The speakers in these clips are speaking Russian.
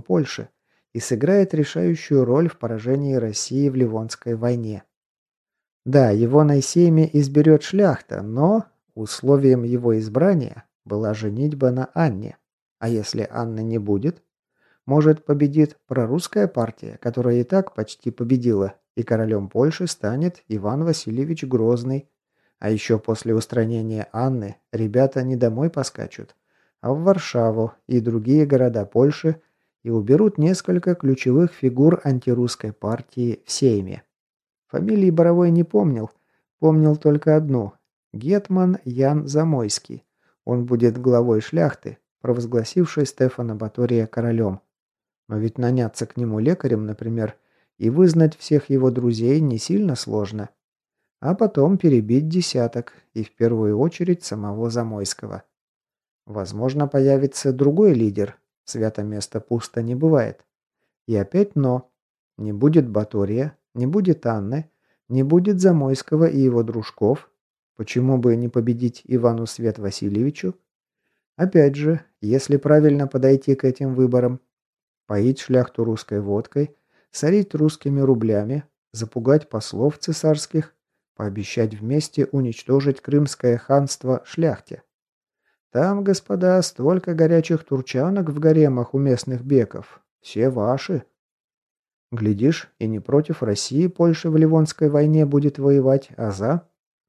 Польши и сыграет решающую роль в поражении России в Ливонской войне. Да, его на сейме изберет шляхта, но условием его избрания была женитьба на Анне. А если Анны не будет? Может, победит прорусская партия, которая и так почти победила, и королем Польши станет Иван Васильевич Грозный. А еще после устранения Анны ребята не домой поскачут, а в Варшаву и другие города Польши и уберут несколько ключевых фигур антирусской партии в Сейме. Фамилии Боровой не помнил, помнил только одну – гетман Ян Замойский. Он будет главой шляхты, провозгласившей Стефана Батория королем. Но ведь наняться к нему лекарем, например, и вызнать всех его друзей не сильно сложно. А потом перебить десяток, и в первую очередь самого Замойского. Возможно, появится другой лидер. Свято место пусто не бывает. И опять но. Не будет Батория, не будет Анны, не будет Замойского и его дружков. Почему бы не победить Ивану Свет Васильевичу? Опять же, если правильно подойти к этим выборам, поить шляхту русской водкой, сорить русскими рублями, запугать послов цесарских, пообещать вместе уничтожить Крымское ханство шляхте. Там, господа, столько горячих турчанок в гаремах у местных беков. Все ваши. Глядишь, и не против России Польша в Ливонской войне будет воевать, а за?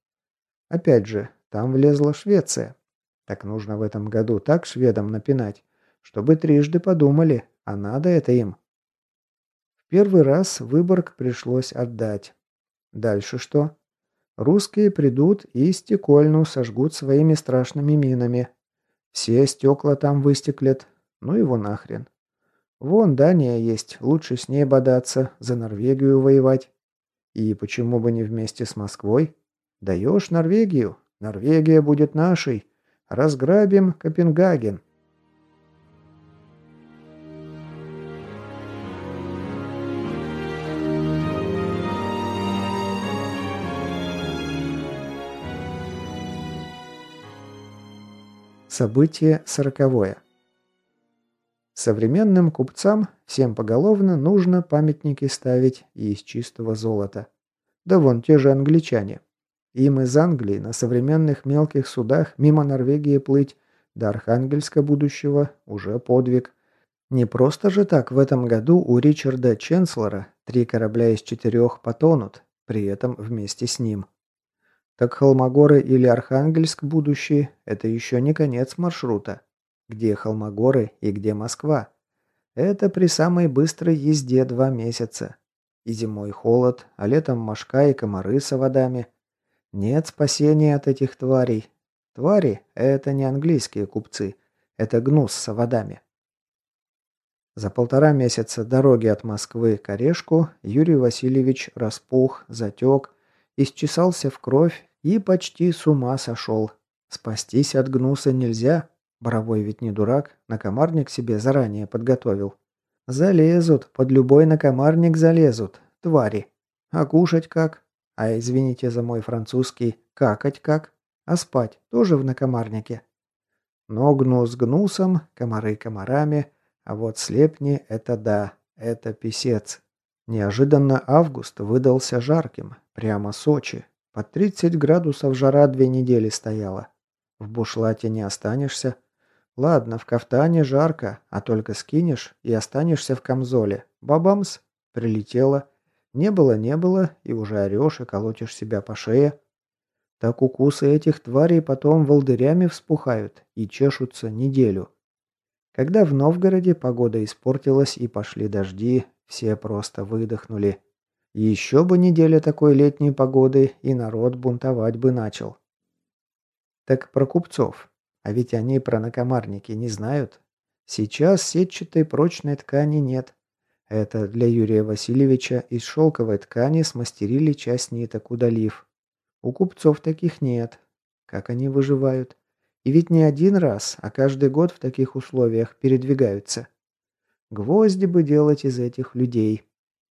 Опять же, там влезла Швеция. Так нужно в этом году так шведам напинать, чтобы трижды подумали, а надо это им. В первый раз Выборг пришлось отдать. Дальше что? Русские придут и Стекольну сожгут своими страшными минами. Все стекла там выстеклят. Ну его нахрен. Вон Дания есть, лучше с ней бодаться, за Норвегию воевать. И почему бы не вместе с Москвой? Даешь Норвегию, Норвегия будет нашей. Разграбим Копенгаген. Событие 40. Современным купцам всем поголовно нужно памятники ставить и из чистого золота. Да вон те же англичане. Им из Англии на современных мелких судах мимо Норвегии плыть до Архангельска будущего уже подвиг. Не просто же так в этом году у Ричарда Ченслора 3 корабля из 4 потонут, при этом вместе с ним. Так Холмогоры или Архангельск будущий – это еще не конец маршрута. Где Холмогоры и где Москва? Это при самой быстрой езде 2 месяца. И зимой холод, а летом мошка и комары с оводами. Нет спасения от этих тварей. Твари – это не английские купцы. Это гнус с оводами. За 1,5 месяца дороги от Москвы к Орешку Юрий Васильевич распух, затек, исчесался в кровь и почти с ума сошел. Спастись от гнуса нельзя. Боровой ведь не дурак, накомарник себе заранее подготовил. Залезут, под любой накомарник залезут, твари. А кушать как? А извините за мой французский, какать как? А спать тоже в накомарнике? Но гнус гнусом, комары комарами, а вот слепни – это да, это писец. Неожиданно август выдался жарким, прямо Сочи. Под 30 градусов жара 2 недели стояла. В бушлате не останешься. Ладно, в кафтане жарко, а только скинешь и останешься в камзоле. Бабамс, прилетело. Не было, и уже орешь и колотишь себя по шее. Так укусы этих тварей потом волдырями вспухают и чешутся неделю. Когда в Новгороде погода испортилась и пошли дожди, все просто выдохнули. Еще бы неделя такой летней погоды, и народ бунтовать бы начал. Так про купцов. А ведь они про накомарники не знают. Сейчас сетчатой прочной ткани нет. Это для Юрия Васильевича из шелковой ткани смастерили часть ниток, удалив. У купцов таких нет. Как они выживают? И ведь не один раз, а каждый год в таких условиях передвигаются. Гвозди бы делать из этих людей.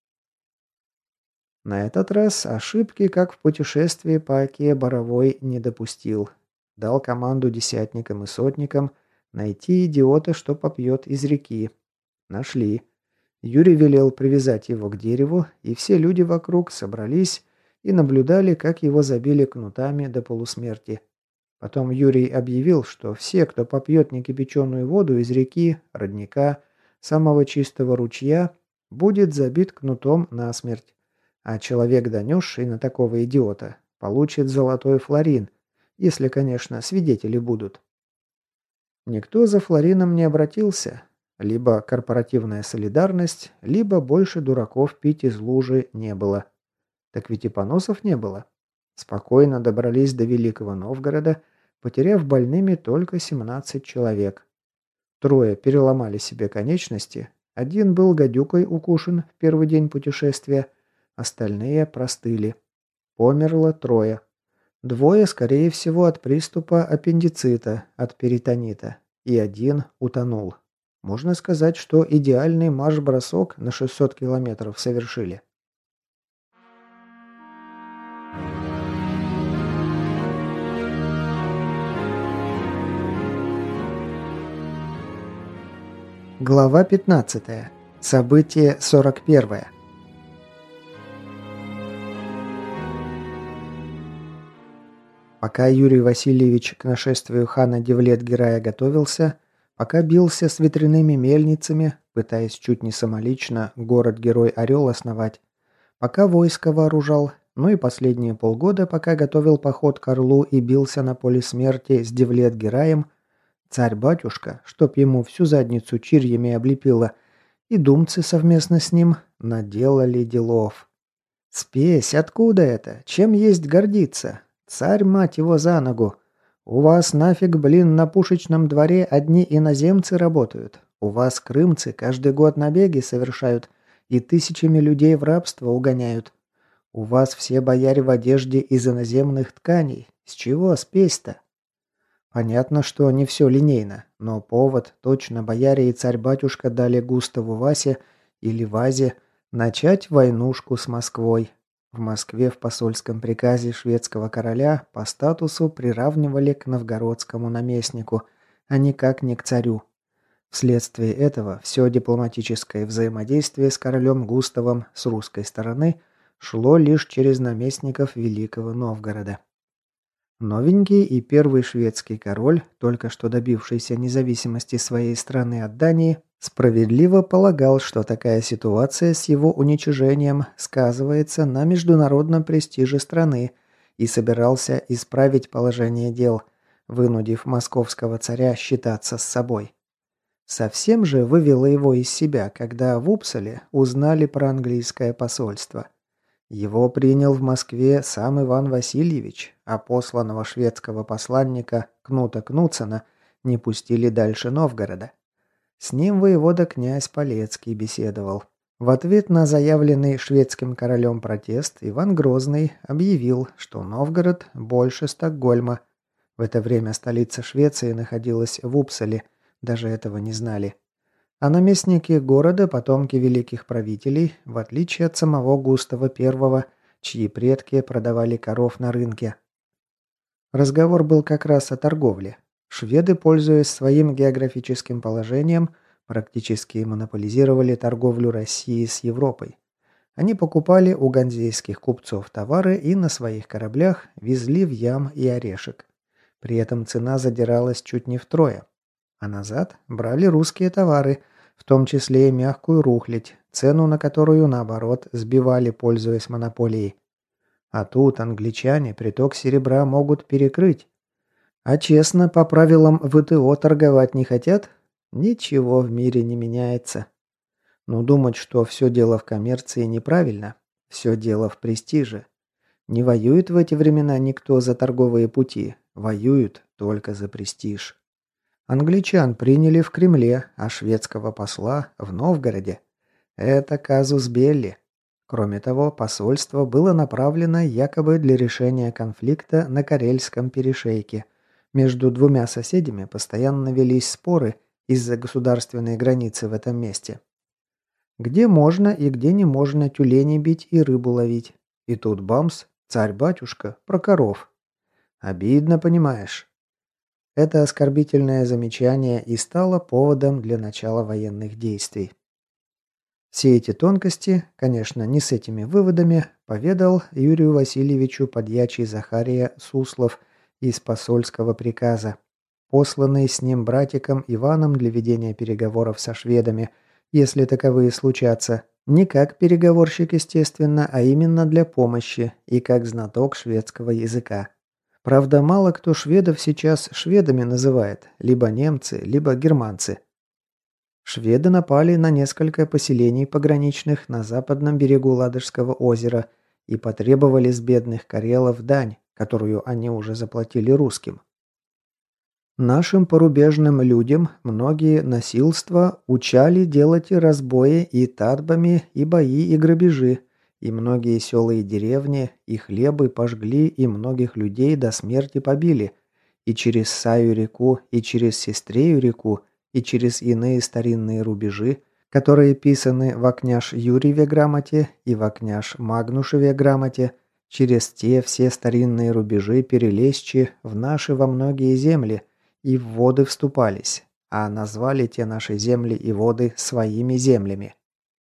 На этот раз ошибки, как в путешествии по Оке, Боровой не допустил. Дал команду десятникам и сотникам найти идиота, что попьет из реки. Нашли. Юрий велел привязать его к дереву, и все люди вокруг собрались и наблюдали, как его забили кнутами до полусмерти. Потом Юрий объявил, что все, кто попьет некипяченую воду из реки, родника, самого чистого ручья, будет забит кнутом насмерть. А человек, донесший на такого идиота, получит золотой флорин, если, конечно, свидетели будут. Никто за флорином не обратился. Либо корпоративная солидарность, либо больше дураков пить из лужи не было. Так ведь и поносов не было. Спокойно добрались до Великого Новгорода, потеряв больными только 17 человек. 3 переломали себе конечности, 1 был гадюкой укушен в первый день путешествия, остальные простыли. Померло 3. 2, скорее всего, от приступа аппендицита, от перитонита, и 1 утонул. Можно сказать, что идеальный марш-бросок на 600 километров совершили. Глава 15. Событие 41. Пока Юрий Васильевич к нашествию хана Девлет-Герая готовился, пока бился с ветряными мельницами, пытаясь чуть не самолично город-герой Орел основать, пока войско вооружал, ну и последние полгода, пока готовил поход к Орлу и бился на поле смерти с Девлет-Гераем, царь-батюшка, чтоб ему всю задницу чирьями облепило, и думцы совместно с ним наделали делов. Спесь, откуда это? Чем есть гордиться? Царь, мать его, за ногу. У вас нафиг, блин, на пушечном дворе одни иноземцы работают. У вас крымцы каждый год набеги совершают и тысячами людей в рабство угоняют. У вас все бояре в одежде из иноземных тканей. С чего спесь-то? Понятно, что не все линейно, но повод точно бояре и царь-батюшка дали Густаву Васе или Вазе начать войнушку с Москвой. В Москве в посольском приказе шведского короля по статусу приравнивали к новгородскому наместнику, а никак не к царю. Вследствие этого все дипломатическое взаимодействие с королем Густавом с русской стороны шло лишь через наместников Великого Новгорода. Новенький и первый шведский король, только что добившийся независимости своей страны от Дании, справедливо полагал, что такая ситуация с его уничижением сказывается на международном престиже страны и собирался исправить положение дел, вынудив московского царя считаться с собой. Совсем же вывело его из себя, когда в Упсале узнали про английское посольство. Его принял в Москве сам Иван Васильевич, а посланного шведского посланника Кнута Кнутсена не пустили дальше Новгорода. С ним воевода князь Полецкий беседовал. В ответ на заявленный шведским королем протест Иван Грозный объявил, что Новгород больше Стокгольма. В это время столица Швеции находилась в Упсале, даже этого не знали. А наместники города – потомки великих правителей, в отличие от самого Густава I, чьи предки продавали коров на рынке. Разговор был как раз о торговле. Шведы, пользуясь своим географическим положением, практически монополизировали торговлю России с Европой. Они покупали у ганзейских купцов товары и на своих кораблях везли в Ям и Орешек. При этом цена задиралась чуть не втрое. А назад брали русские товары, в том числе и мягкую рухлядь, цену на которую, наоборот, сбивали, пользуясь монополией. А тут англичане приток серебра могут перекрыть. А честно, по правилам ВТО торговать не хотят? Ничего в мире не меняется. Но думать, что все дело в коммерции, неправильно. Все дело в престиже. Не воюет в эти времена никто за торговые пути. Воюют только за престиж. Англичан приняли в Кремле, а шведского посла в Новгороде. Это казус белли. Кроме того, посольство было направлено якобы для решения конфликта на Карельском перешейке. Между двумя соседями постоянно велись споры из-за государственной границы в этом месте. Где можно и где не можно тюленей бить и рыбу ловить. И тут бамс, царь-батюшка, про коров. Обидно, понимаешь. Это оскорбительное замечание и стало поводом для начала военных действий. Все эти тонкости, конечно, не с этими выводами, поведал Юрию Васильевичу подьячий Захария Суслов из посольского приказа, посланный с ним братиком Иваном для ведения переговоров со шведами, если таковые случатся, не как переговорщик, естественно, а именно для помощи и как знаток шведского языка. Правда, мало кто шведов сейчас шведами называет, либо немцы, либо германцы. Шведы напали на несколько поселений пограничных на западном берегу Ладожского озера и потребовали с бедных карелов дань, которую они уже заплатили русским. Нашим порубежным людям многие насилства учали делать и разбои, и татбами, и бои, и грабежи, и многие села и деревни, и хлебы пожгли, и многих людей до смерти побили, и через Саю реку, и через Сестрею реку, и через иные старинные рубежи, которые писаны в Окняж Юрьеве грамоте и в Окняж Магнушеве грамоте, через те все старинные рубежи перелезчи в наши во многие земли, и в воды вступались, а назвали те наши земли и воды своими землями.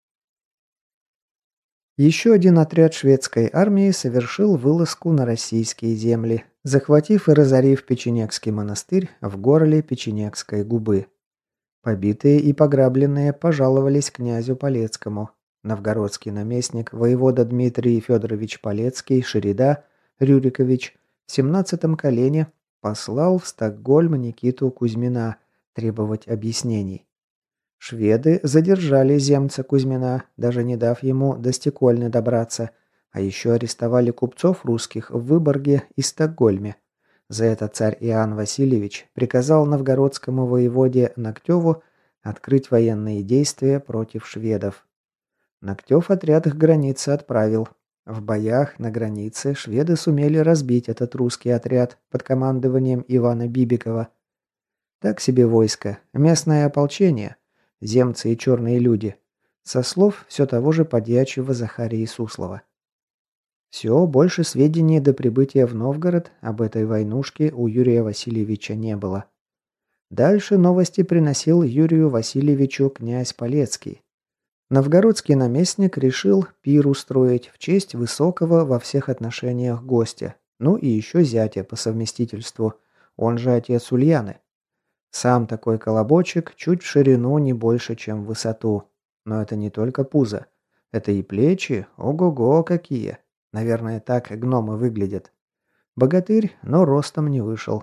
Еще один отряд шведской армии совершил вылазку на российские земли, захватив и разорив Печенегский монастырь в горле Печенегской губы. Побитые и пограбленные пожаловались князю Полецкому. Новгородский наместник воевода Дмитрий Федорович Полецкий Шерида Рюрикович в 17-м колене послал в Стокгольм Никиту Кузьмина требовать объяснений. Шведы задержали земца Кузьмина, даже не дав ему до Стокгольма добраться, а еще арестовали купцов русских в Выборге и Стокгольме. За это царь Иоанн Васильевич приказал новгородскому воеводе Ноктеву открыть военные действия против шведов. Ноктев отряд к границе отправил. В боях на границе шведы сумели разбить этот русский отряд под командованием Ивана Бибикова. Так себе войско, местное ополчение, земцы и черные люди, со слов все того же подьячего Захарии Суслова. Все, больше сведений до прибытия в Новгород об этой войнушке у Юрия Васильевича не было. Дальше новости приносил Юрию Васильевичу князь Полецкий. Новгородский наместник решил пир устроить в честь высокого во всех отношениях гостя, ну и еще зятя по совместительству, он же отец Ульяны. Сам такой колобочек чуть в ширину не больше, чем в высоту. Но это не только пузо. Это и плечи, ого-го какие. Наверное, так гномы выглядят. Богатырь, но ростом не вышел.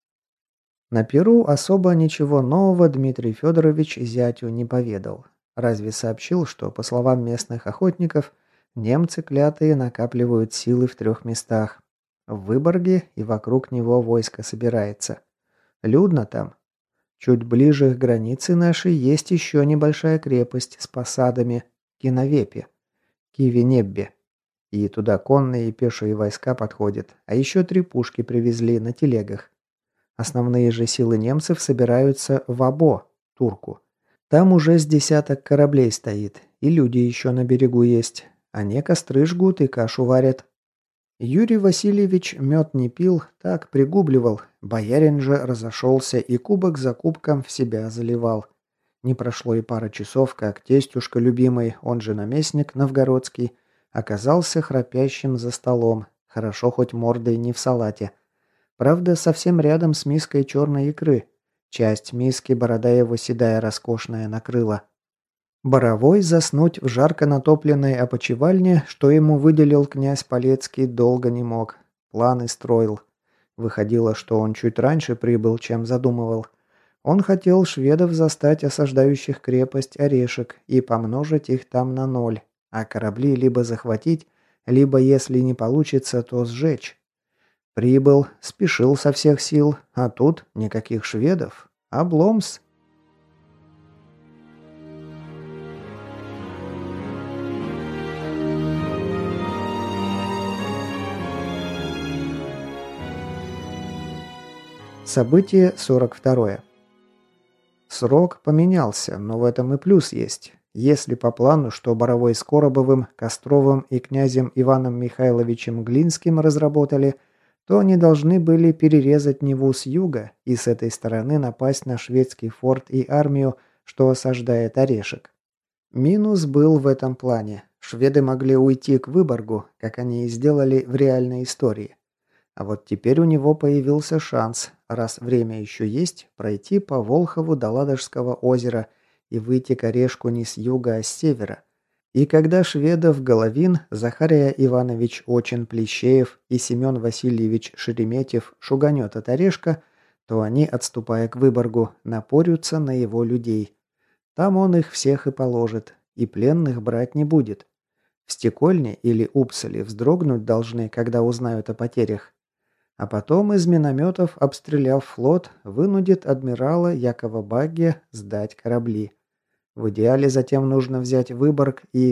На пиру особо ничего нового Дмитрий Федорович зятю не поведал. Разве сообщил, что, по словам местных охотников, немцы клятые накапливают силы в 3 местах. В Выборге и вокруг него войско собирается. Людно там. Чуть ближе к границе нашей есть еще небольшая крепость с посадами Киновепе, Кивенеббе. И туда конные и пешие войска подходят, а еще 3 пушки привезли на телегах. Основные же силы немцев собираются в Або, Турку. Там уже с десяток кораблей стоит, и люди еще на берегу есть. Они костры жгут и кашу варят. Юрий Васильевич мед не пил, так пригубливал. Боярин же разошелся и кубок за кубком в себя заливал. Не прошло и пара часов, как тестюшка любимый, он же наместник новгородский, оказался храпящим за столом, хорошо хоть мордой не в салате. Правда, совсем рядом с миской черной икры. Часть миски борода его седая роскошная накрыла. Боровой заснуть в жарко натопленной опочивальне, что ему выделил князь Полецкий, долго не мог. Планы строил. Выходило, что он чуть раньше прибыл, чем задумывал. Он хотел шведов застать осаждающих крепость Орешек и помножить их там на 0, а корабли либо захватить, либо, если не получится, то сжечь. Прибыл, спешил со всех сил, а тут никаких шведов. Обломс. Событие 42. Срок поменялся, но в этом и плюс есть. Если по плану, что Боровой с Коробовым, Костровым и князем Иваном Михайловичем Глинским разработали, то они должны были перерезать Неву с юга и с этой стороны напасть на шведский форт и армию, что осаждает Орешек. Минус был в этом плане. Шведы могли уйти к Выборгу, как они и сделали в реальной истории. А вот теперь у него появился шанс, раз время еще есть, пройти по Волхову до Ладожского озера и выйти к Орешку не с юга, а с севера. И когда шведов Головин, Захария Иванович Очин-Плещеев и Семен Васильевич Шереметьев шуганет от Орешка, то они, отступая к Выборгу, напорются на его людей. Там он их всех и положит, и пленных брать не будет. В Стекольне или Упсале вздрогнуть должны, когда узнают о потерях. А потом из минометов, обстреляв флот, вынудит адмирала Якова Багге сдать корабли. В идеале затем нужно взять Выборг и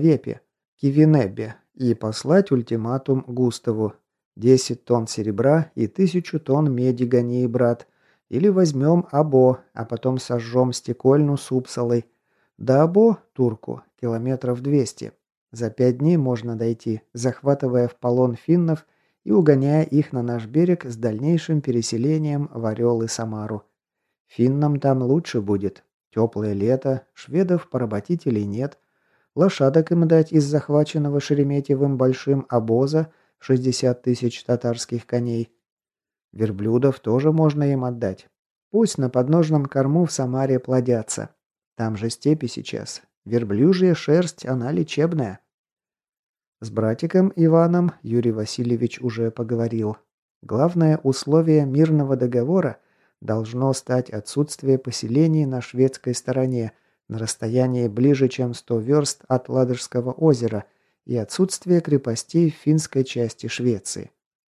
Кивинебе и послать ультиматум Густаву. 10 тонн серебра и 1000 тонн меди гони, брат. Или возьмем Або, а потом сожжем Стекольну с Упсалой. До Або, турку, километров 200. За 5 дней можно дойти, захватывая в полон финнов и угоняя их на наш берег с дальнейшим переселением в Орел и Самару. Финнам там лучше будет. Теплое лето, шведов-поработителей нет. Лошадок им дать из захваченного Шереметьевым большим обоза 60 тысяч татарских коней. Верблюдов тоже можно им отдать. Пусть на подножном корму в Самаре плодятся. Там же степи сейчас. Верблюжья шерсть, она лечебная. С братиком Иваном Юрий Васильевич уже поговорил. Главное условие мирного договора должно стать отсутствие поселений на шведской стороне на расстоянии ближе, чем 100 верст от Ладожского озера и отсутствие крепостей в финской части Швеции.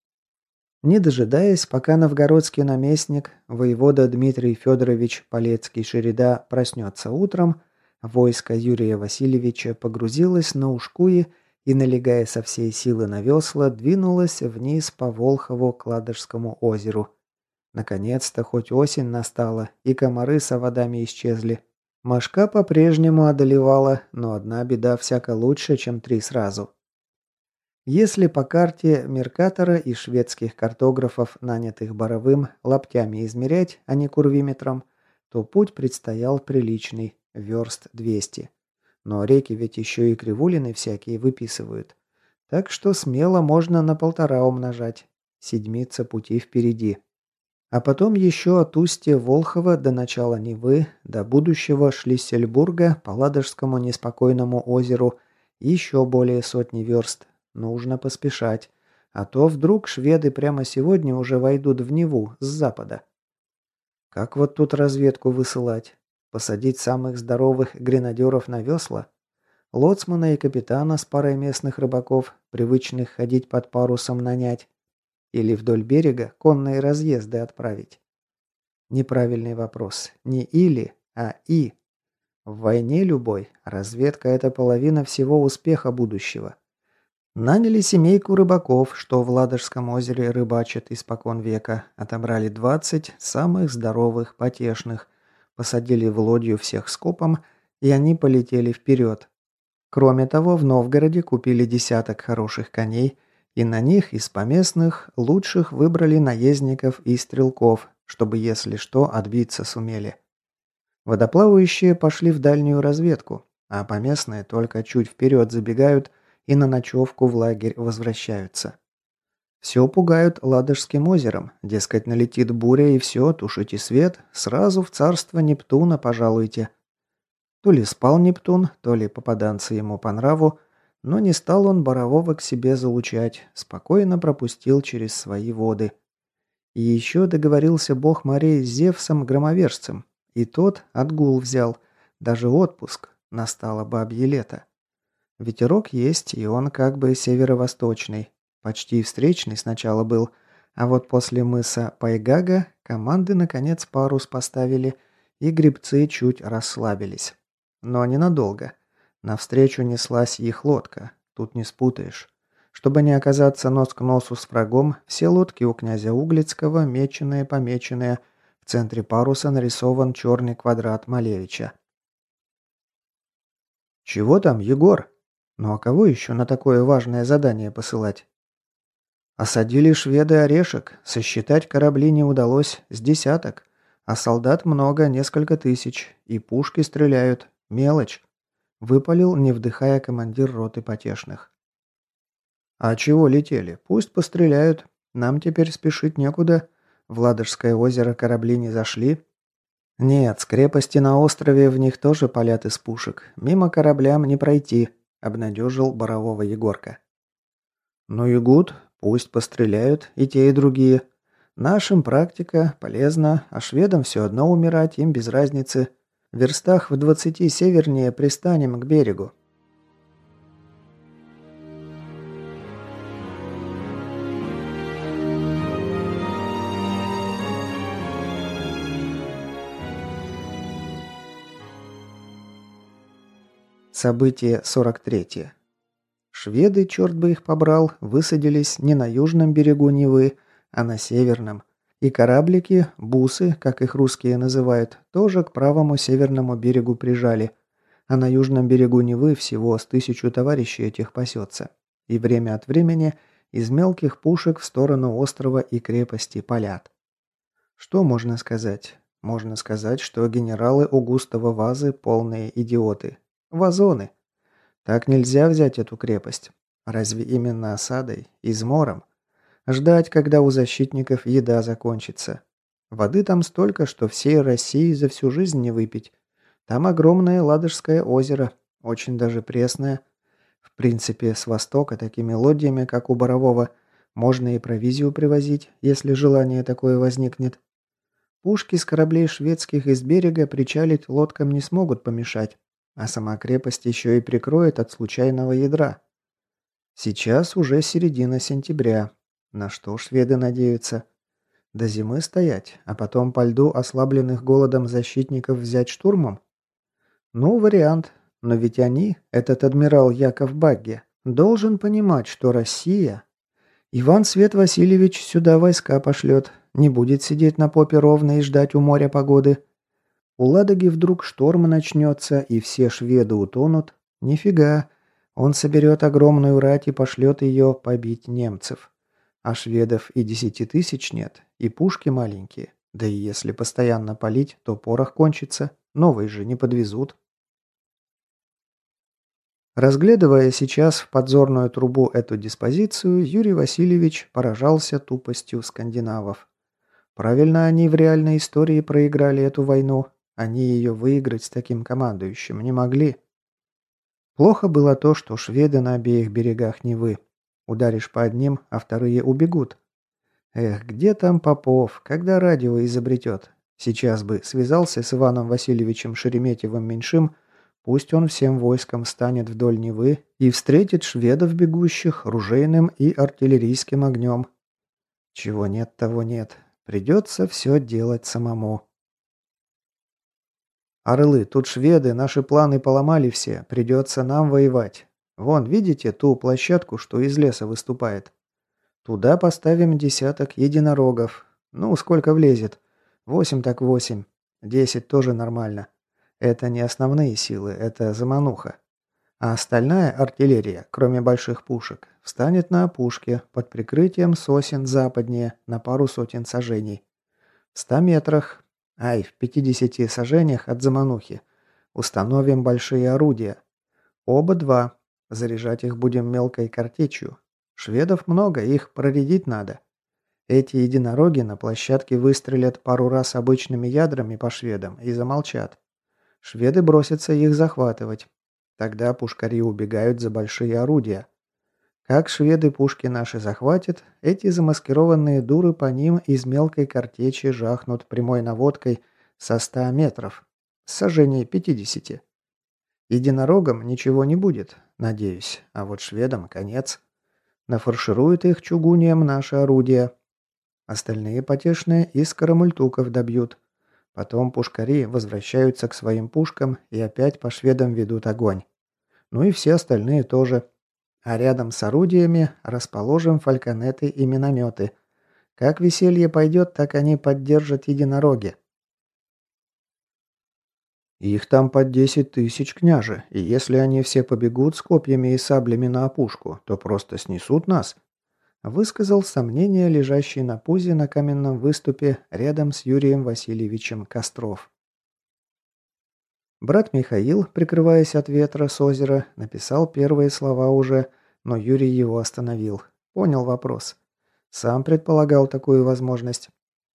Не дожидаясь, пока новгородский наместник, воевода Дмитрий Федорович Полецкий-Шереда проснется утром, войско Юрия Васильевича погрузилось на Ушкуи и, налегая со всей силы на весла, двинулось вниз по Волхову к Ладожскому озеру. Наконец-то хоть осень настала, и комары с оводами исчезли. Мошка по-прежнему одолевала, но одна беда всяко лучше, чем 3 сразу. Если по карте Меркатора и шведских картографов, нанятых Боровым, лоптями измерять, а не курвиметром, то путь предстоял приличный, верст 200. Но реки ведь еще и кривулины всякие выписывают. Так что смело можно на 1,5 умножать. 7 пути впереди. А потом еще от устья Волхова до начала Невы, до будущего Шлиссельбурга по Ладожскому неспокойному озеру еще более 100 верст. Нужно поспешать. А то вдруг шведы прямо сегодня уже войдут в Неву с запада. Как вот тут разведку высылать? Посадить самых здоровых гренадеров на весла? Лоцмана и капитана с парой местных рыбаков, привычных ходить под парусом, нанять? Или вдоль берега конные разъезды отправить? Неправильный вопрос. Не или, а и. В войне любой разведка – это половина всего успеха будущего. Наняли семейку рыбаков, что в Ладожском озере рыбачат испокон века, отобрали 20 самых здоровых, потешных, посадили в лодью всех скопом, и они полетели вперед. Кроме того, в Новгороде купили десяток хороших коней, и на них из поместных лучших выбрали наездников и стрелков, чтобы, если что, отбиться сумели. Водоплавающие пошли в дальнюю разведку, а поместные только чуть вперед забегают и на ночевку в лагерь возвращаются. Все пугают Ладожским озером, дескать, налетит буря и все, тушите свет, сразу в царство Нептуна пожалуйте. То ли спал Нептун, то ли попаданцы ему по нраву, но не стал он Борового к себе залучать, спокойно пропустил через свои воды. И еще договорился бог морей с Зевсом-громовержцем, и тот отгул взял, даже отпуск, настало бабье лето. Ветерок есть, и он как бы северо-восточный. Почти встречный сначала был, а вот после мыса Пайгага команды наконец парус поставили, и гребцы чуть расслабились. Но ненадолго. Навстречу неслась их лодка, тут не спутаешь. Чтобы не оказаться нос к носу с врагом, все лодки у князя Углицкого меченые-помеченные, в центре паруса нарисован черный квадрат Малевича. «Чего там, Егор?» Ну а кого еще на такое важное задание посылать? Осадили шведы Орешек, сосчитать корабли не удалось с десяток, а солдат много, несколько тысяч, и пушки стреляют, мелочь. выпалил, не вдыхая командир роты потешных. «А чего летели? Пусть постреляют. Нам теперь спешить некуда. В Ладожское озеро корабли не зашли». «Нет, с крепости на острове в них тоже палят из пушек. Мимо кораблям не пройти», — обнадежил Борового Егорка. «Ну и гуд, пусть постреляют и те, и другие. Нашим практика полезна, а шведам все одно умирать, им без разницы. В верстах в 20 севернее пристанем к берегу». Событие 43. Шведы, черт бы их побрал, высадились не на южном берегу Невы, а на северном. И кораблики, бусы, как их русские называют, тоже к правому северному берегу прижали. А на южном берегу Невы всего с 1000 товарищей этих пасется. И время от времени из мелких пушек в сторону острова и крепости палят. Что можно сказать? Можно сказать, что генералы у Густава Вазы полные идиоты. Вазоны. Так нельзя взять эту крепость. Разве именно осадой? Измором? Ждать, когда у защитников еда закончится. Воды там столько, что всей России за всю жизнь не выпить. Там огромное Ладожское озеро, очень даже пресное. В принципе, с востока такими лодьями, как у Борового, можно и провизию привозить, если желание такое возникнет. Пушки с кораблей шведских из берега причалить лодкам не смогут помешать, а сама крепость еще и прикроет от случайного ядра. Сейчас уже середина сентября. На что шведы надеются? До зимы стоять, а потом по льду ослабленных голодом защитников взять штурмом? Ну, вариант. Но ведь они, этот адмирал Яков Багге, должен понимать, что Россия... Иван Свет Васильевич сюда войска пошлет, не будет сидеть на попе ровно и ждать у моря погоды. У Ладоги вдруг шторм начнется, и все шведы утонут. Нифига. Он соберет огромную рать и пошлет ее побить немцев. А шведов и 10 тысяч нет, и пушки маленькие. Да и если постоянно палить, то порох кончится. Новый же не подвезут. Разглядывая сейчас в подзорную трубу эту диспозицию, Юрий Васильевич поражался тупостью скандинавов. Правильно они в реальной истории проиграли эту войну. Они ее выиграть с таким командующим не могли. Плохо было то, что шведы на обеих берегах Невы. Ударишь по одним, а вторые убегут. Эх, где там Попов, когда радио изобретет? Сейчас бы связался с Иваном Васильевичем Шереметьевым-меньшим, пусть он всем войском станет вдоль Невы и встретит шведов бегущих ружейным и артиллерийским огнем. Чего нет, того нет. Придется все делать самому. «Орлы, тут шведы, наши планы поломали все, придется нам воевать. Вон, видите ту площадку, что из леса выступает? Туда поставим десяток единорогов. Ну, сколько влезет? 8 так 8. 10 тоже нормально. Это не основные силы, это замануха. А остальная артиллерия, кроме больших пушек, встанет на опушке под прикрытием сосен западнее на пару сотен сажений. В 100 метрах, в 50 сажениях от заманухи, установим большие орудия. Оба два. Заряжать их будем мелкой картечью. Шведов много, их проредить надо. Эти единороги на площадке выстрелят пару раз обычными ядрами по шведам и замолчат. Шведы бросятся их захватывать. Тогда пушкари убегают за большие орудия. Как шведы пушки наши захватят, эти замаскированные дуры по ним из мелкой картечи жахнут прямой наводкой со 100 метров, с сажений 50. Единорогам ничего не будет, надеюсь, а вот шведам конец. Нафаршируют их чугунием наши орудия. Остальные потешные из карамультуков добьют. Потом пушкари возвращаются к своим пушкам и опять по шведам ведут огонь. Ну и все остальные тоже. А рядом с орудиями расположим фальконеты и минометы. Как веселье пойдет, так они поддержат единороги. Их там под 10 тысяч, княже, и если они все побегут с копьями и саблями на опушку, то просто снесут нас. Высказал сомнение, лежащий на пузе на каменном выступе рядом с Юрием Васильевичем Костров. Брат Михаил, прикрываясь от ветра с озера, написал первые слова уже, но Юрий его остановил. Понял вопрос. Сам предполагал такую возможность.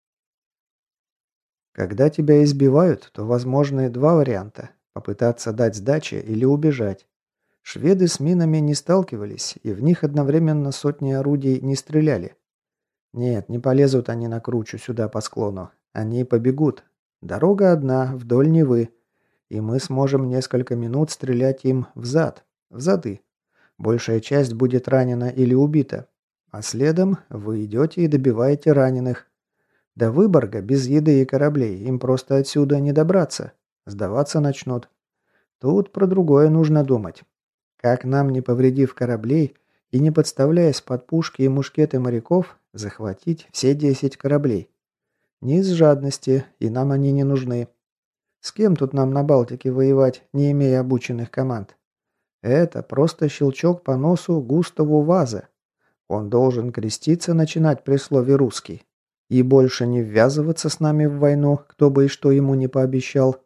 Когда тебя избивают, то возможны два варианта. Попытаться дать сдачи или убежать. Шведы с минами не сталкивались, и в них одновременно сотни орудий не стреляли. Нет, не полезут они на кручу сюда по склону. Они побегут. Дорога одна, вдоль Невы. И мы сможем несколько минут стрелять им в зад, в зады. Большая часть будет ранена или убита. А следом вы идете и добиваете раненых. До Выборга без еды и кораблей им просто отсюда не добраться. Сдаваться начнут. Тут про другое нужно думать. Как нам, не повредив кораблей и не подставляясь под пушки и мушкеты моряков, захватить все 10 кораблей? Не из жадности, и нам они не нужны. С кем тут нам на Балтике воевать, не имея обученных команд? Это просто щелчок по носу Густаву Вазе. Он должен креститься начинать при слове «русский». И больше не ввязываться с нами в войну, кто бы и что ему не пообещал.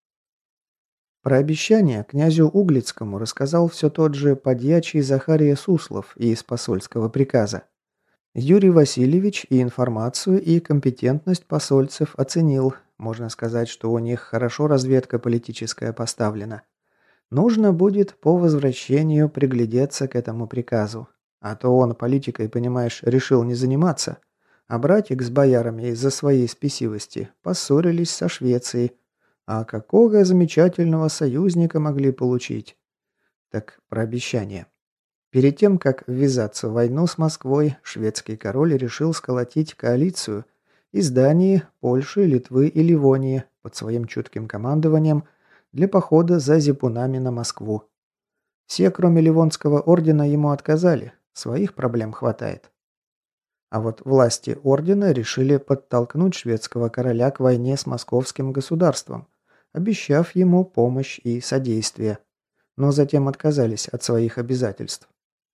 Про обещание князю Углицкому рассказал все тот же подьячий Захария Суслов из посольского приказа. Юрий Васильевич и информацию, и компетентность посольцев оценил. Можно сказать, что у них хорошо разведка политическая поставлена. Нужно будет по возвращению приглядеться к этому приказу. А то он политикой, понимаешь, решил не заниматься. А братик с боярами из-за своей спесивости поссорились со Швецией. А какого замечательного союзника могли получить? Так про обещание. Перед тем, как ввязаться в войну с Москвой, шведский король решил сколотить коалицию из Дании, Польши, Литвы и Ливонии под своим чутким командованием для похода за зипунами на Москву. Все, кроме Ливонского ордена, ему отказали, своих проблем хватает. А вот власти ордена решили подтолкнуть шведского короля к войне с московским государством, обещав ему помощь и содействие, но затем отказались от своих обязательств.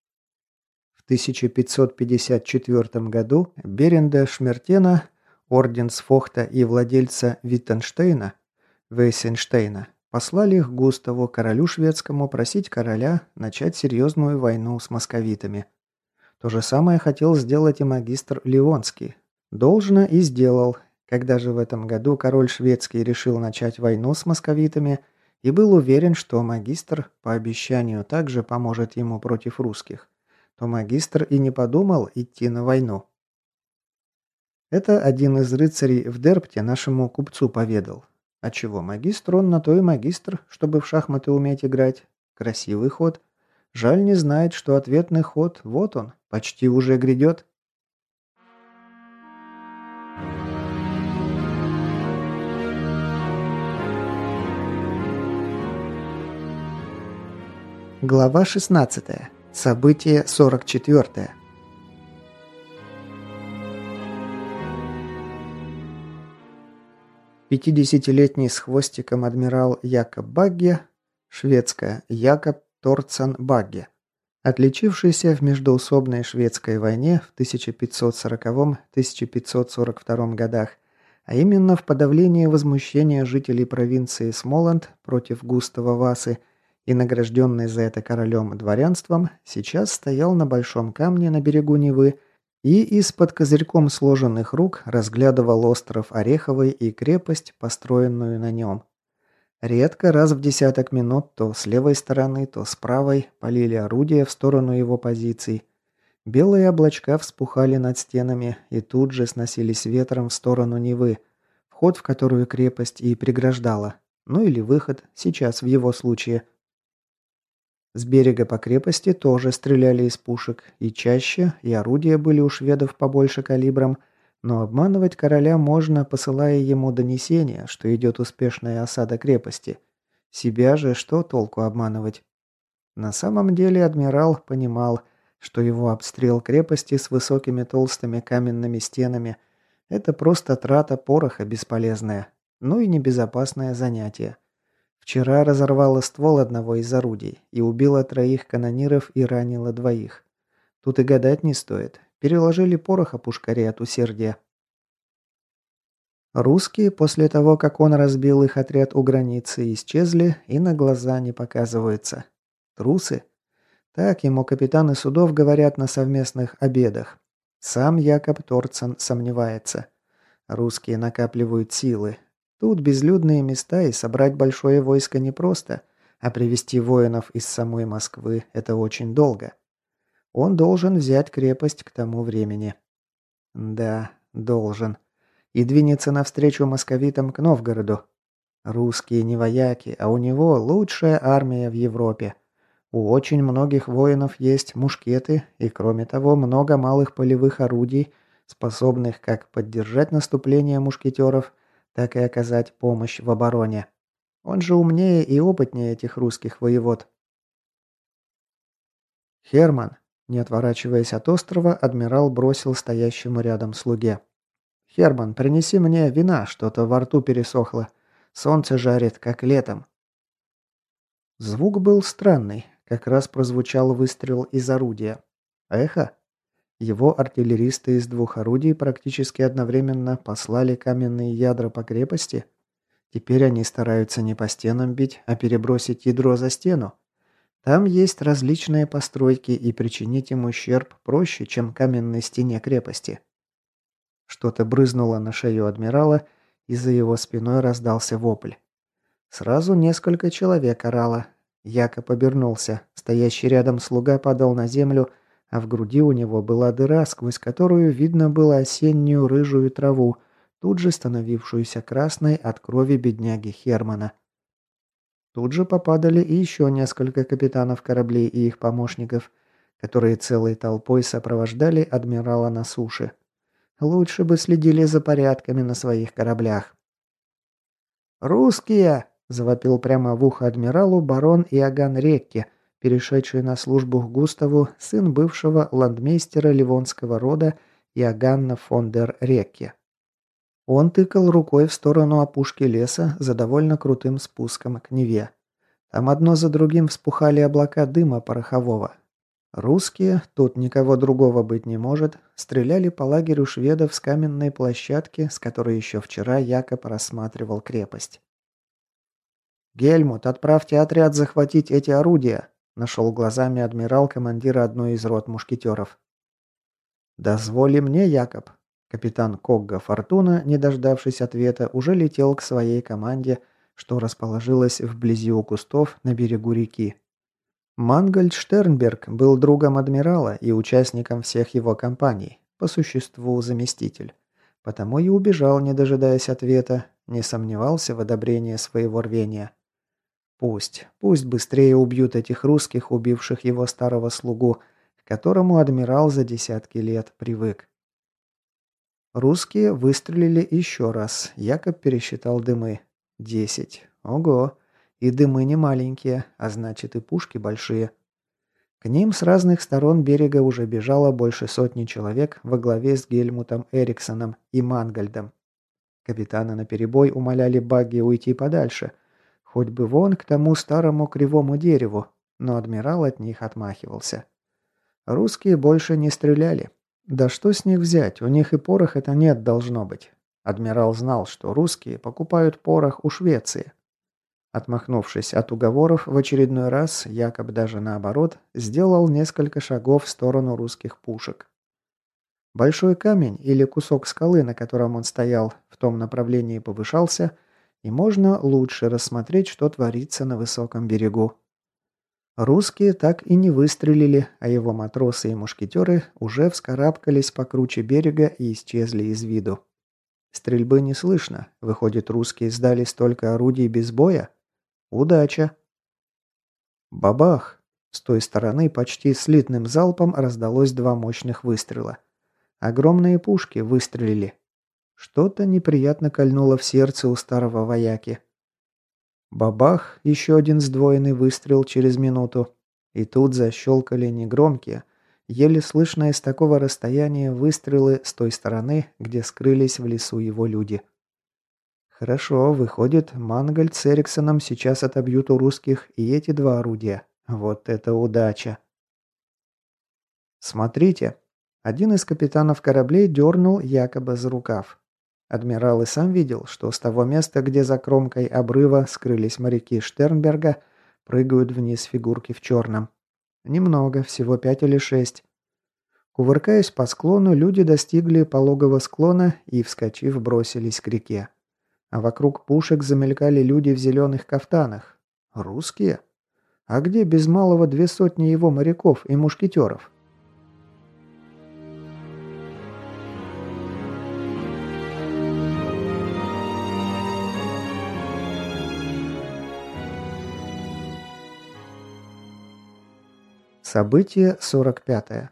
В 1554 году Беренда Шмертена, орденсфохта и владельца Виттенштейна, Вейсенштейна, послали к Густаву, королю шведскому, просить короля начать серьезную войну с московитами. То же самое хотел сделать и магистр Ливонский. Должно и сделал. Когда же в этом году король шведский решил начать войну с московитами и был уверен, что магистр по обещанию также поможет ему против русских, то магистр и не подумал идти на войну. Это один из рыцарей в Дерпте нашему купцу поведал. А чего магистр, он на то и магистр, чтобы в шахматы уметь играть. Красивый ход. Жаль, не знает, что ответный ход, вот он, почти уже грядет. Глава 16. Событие 44. Пятидесятилетний с хвостиком адмирал Якоб Багге, шведская Якоб Торцан Багге, отличившийся в междоусобной шведской войне в 1540-1542 годах, а именно в подавлении возмущения жителей провинции Смоланд против Густава Васы и награжденный за это королем дворянством, сейчас стоял на большом камне на берегу Невы и из-под козырьком сложенных рук разглядывал остров Ореховый и крепость, построенную на нем. Редко, раз в десяток минут, то с левой стороны, то с правой полили орудия в сторону его позиций. Белые облачка вспухали над стенами и тут же сносились ветром в сторону Невы, вход в которую крепость и преграждала, ну или выход, сейчас в его случае. С берега по крепости тоже стреляли из пушек, и чаще, и орудия были у шведов побольше калибром, но обманывать короля можно, посылая ему донесение, что идет успешная осада крепости. Себя же что толку обманывать? На самом деле адмирал понимал, что его обстрел крепости с высокими толстыми каменными стенами – это просто трата пороха бесполезная, ну и небезопасное занятие. Вчера разорвало ствол одного из орудий и убило 3 канониров и ранило 2. Тут и гадать не стоит. Переложили пороха пушкари от усердия. Русские, после того, как он разбил их отряд у границы, исчезли и на глаза не показываются. Трусы? Так ему капитаны судов говорят на совместных обедах. Сам Якоб Торцен сомневается. Русские накапливают силы. Тут безлюдные места и собрать большое войско непросто, а привести воинов из самой Москвы – это очень долго. Он должен взять крепость к тому времени. Да, должен. И двинется навстречу московитам к Новгороду. Русские не вояки, а у него лучшая армия в Европе. У очень многих воинов есть мушкеты и, кроме того, много малых полевых орудий, способных как поддержать наступление мушкетеров, так и оказать помощь в обороне. Он же умнее и опытнее этих русских воевод. «Херман», не отворачиваясь от острова, адмирал бросил стоящему рядом слуге. «Херман, принеси мне вина, что-то во рту пересохло. Солнце жарит, как летом». Звук был странный. Как раз прозвучал выстрел из орудия. Эхо? Его артиллеристы из двух орудий практически одновременно послали каменные ядра по крепости? Теперь они стараются не по стенам бить, а перебросить ядро за стену. Там есть различные постройки, и причинить им ущерб проще, чем каменной стене крепости. Что-то брызнуло на шею адмирала, и за его спиной раздался вопль. Сразу несколько человек орало. Якоб обернулся. Стоящий рядом слуга падал на землю, а в груди у него была дыра, сквозь которую видно было осеннюю рыжую траву, тут же становившуюся красной от крови бедняги Хермана. Тут же попадали и еще несколько капитанов кораблей и их помощников, которые целой толпой сопровождали адмирала на суше. Лучше бы следили за порядками на своих кораблях. «Русские!» – завопил прямо в ухо адмиралу барон Иоганн Рекке, перешедший на службу к Густаву, сын бывшего ландмейстера ливонского рода Иоганна фон дер Рекке. Он тыкал рукой в сторону опушки леса за довольно крутым спуском к Неве. Там одно за другим вспухали облака дыма порохового. Русские, тут никого другого быть не может, стреляли по лагерю шведов с каменной площадки, с которой еще вчера Якоб рассматривал крепость. «Гельмут, отправьте отряд захватить эти орудия», – нашел глазами адмирал командира одной из рот мушкетеров. «Дозволи мне, Якоб». Капитан Когга Фортуна, не дождавшись ответа, уже летел к своей команде, что расположилась вблизи у кустов на берегу реки. Мангольд Штернберг был другом адмирала и участником всех его кампаний, по существу заместитель. Потому и убежал, не дожидаясь ответа, не сомневался в одобрении своего рвения. Пусть быстрее убьют этих русских, убивших его старого слугу, к которому адмирал за десятки лет привык. Русские выстрелили еще раз, Якоб пересчитал дымы. 10. Ого! И дымы не маленькие, а значит и пушки большие. К ним с разных сторон берега уже бежало больше сотни человек во главе с Гельмутом Эриксоном и Мангольдом. Капитаны наперебой умоляли Багги уйти подальше, хоть бы вон к тому старому кривому дереву, но адмирал от них отмахивался. Русские больше не стреляли. Да что с них взять, у них и пороха-то нет должно быть. Адмирал знал, что русские покупают порох у Швеции. Отмахнувшись от уговоров в очередной раз, Якоб даже наоборот, сделал несколько шагов в сторону русских пушек. Большой камень или кусок скалы, на котором он стоял, в том направлении повышался, и можно лучше рассмотреть, что творится на высоком берегу. Русские так и не выстрелили, а его матросы и мушкетеры уже вскарабкались по круче берега и исчезли из виду. Стрельбы не слышно, выходит, русские сдали столько орудий без боя? Удача! Бабах! С той стороны почти слитным залпом раздалось два мощных выстрела. Огромные пушки выстрелили. Что-то неприятно кольнуло в сердце у старого вояки. Бабах! Еще один сдвоенный выстрел через минуту. И тут защелкали негромкие, еле слышные с такого расстояния выстрелы с той стороны, где скрылись в лесу его люди. Хорошо, выходит, Мангольд с Эриксоном сейчас отобьют у русских и эти два орудия. Вот это удача. Смотрите. Один из капитанов кораблей дернул якобы за рукав. Адмирал и сам видел, что с того места, где за кромкой обрыва скрылись моряки Штернберга, прыгают вниз фигурки в черном. Немного, всего 5 или 6. Кувыркаясь по склону, люди достигли пологого склона и, вскочив, бросились к реке. А вокруг пушек замелькали люди в зеленых кафтанах. Русские? А где без малого 200 его моряков и мушкетеров? Событие 45.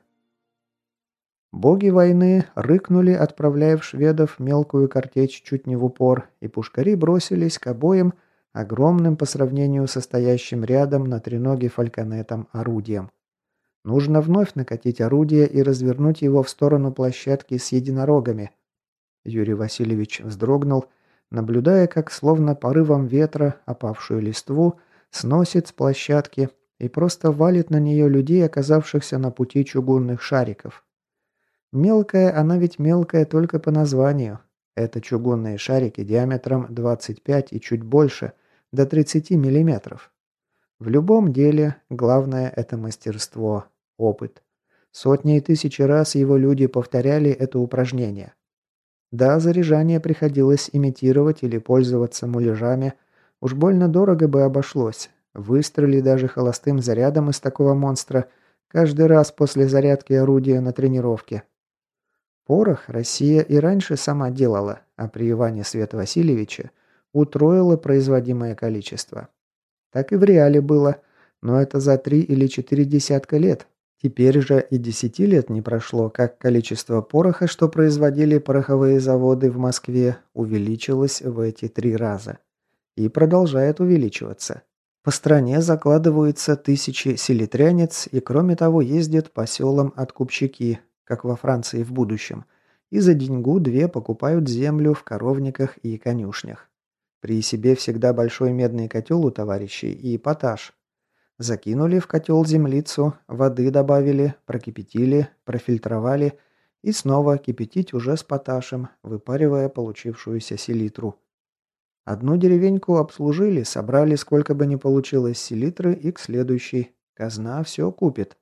Боги войны рыкнули, отправляя в шведов мелкую картечь чуть не в упор, и пушкари бросились к обоим огромным по сравнению со стоящим рядом на треноге фальконетом орудием. Нужно вновь накатить орудие и развернуть его в сторону площадки с единорогами. Юрий Васильевич вздрогнул, наблюдая, как словно порывом ветра опавшую листву сносит с площадки и просто валит на нее людей, оказавшихся на пути чугунных шариков. Мелкая, она ведь мелкая только по названию. Это чугунные шарики диаметром 25 и чуть больше, до 30 миллиметров. В любом деле, главное – это мастерство, опыт. Сотни и тысячи раз его люди повторяли это упражнение. Да, заряжание приходилось имитировать или пользоваться муляжами. Уж больно дорого бы обошлось. Выстрели даже холостым зарядом из такого монстра каждый раз после зарядки орудия на тренировке. Порох Россия и раньше сама делала, а при Иване Свет-Васильевиче утроила производимое количество. Так и в реале было, но это за 3 или 4 десятка лет. Теперь же и 10 лет не прошло, как количество пороха, что производили пороховые заводы в Москве, увеличилось в эти 3 раза. И продолжает увеличиваться. По стране закладываются тысячи селитрянец и, кроме того, ездят по селам откупщики, как во Франции в будущем, и за деньгу-две покупают землю в коровниках и конюшнях. При себе всегда большой медный котел у товарищей и поташ. Закинули в котел землицу, воды добавили, прокипятили, профильтровали и снова кипятить уже с поташем, выпаривая получившуюся селитру. Одну деревеньку обслужили, собрали сколько бы ни получилось селитры и к следующей. Казна все купит.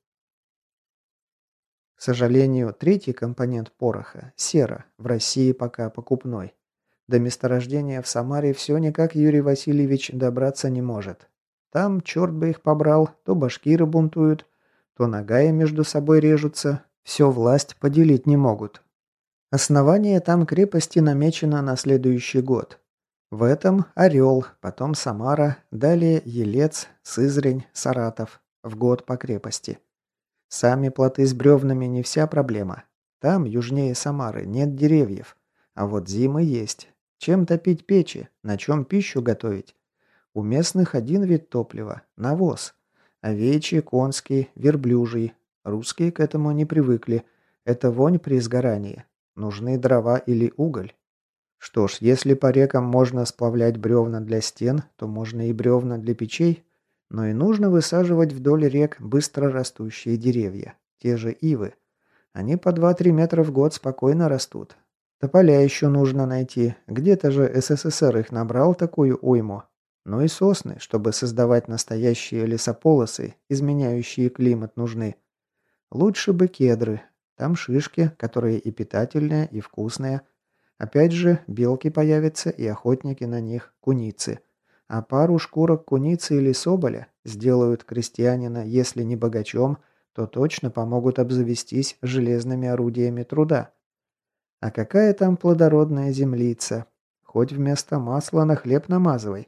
К сожалению, третий компонент пороха – сера, в России пока покупной. До месторождения в Самаре все никак Юрий Васильевич добраться не может. Там, черт бы их побрал, то башкиры бунтуют, то нагаи между собой режутся, все власть поделить не могут. Основание там крепости намечено на следующий год. В этом Орел, потом Самара, далее Елец, Сызрень, Саратов. В год по крепости. Сами плоты с бревнами не вся проблема. Там, южнее Самары, нет деревьев. А вот зимы есть. Чем топить печи? На чем пищу готовить? У местных один вид топлива – навоз. Овечий, конский, верблюжий. Русские к этому не привыкли. Это вонь при сгорании. Нужны дрова или уголь. Что ж, если по рекам можно сплавлять бревна для стен, то можно и бревна для печей. Но и нужно высаживать вдоль рек быстро растущие деревья. Те же ивы. Они по 2-3 метра в год спокойно растут. Тополя еще нужно найти. Где-то же СССР их набрал такую уйму. Ну и сосны, чтобы создавать настоящие лесополосы, изменяющие климат, нужны. Лучше бы кедры. Там шишки, которые и питательные, и вкусные. Опять же, белки появятся, и охотники на них, куницы. А пару шкурок куницы или соболя сделают крестьянина, если не богачом, то точно помогут обзавестись железными орудиями труда. А какая там плодородная землица. Хоть вместо масла на хлеб намазывай.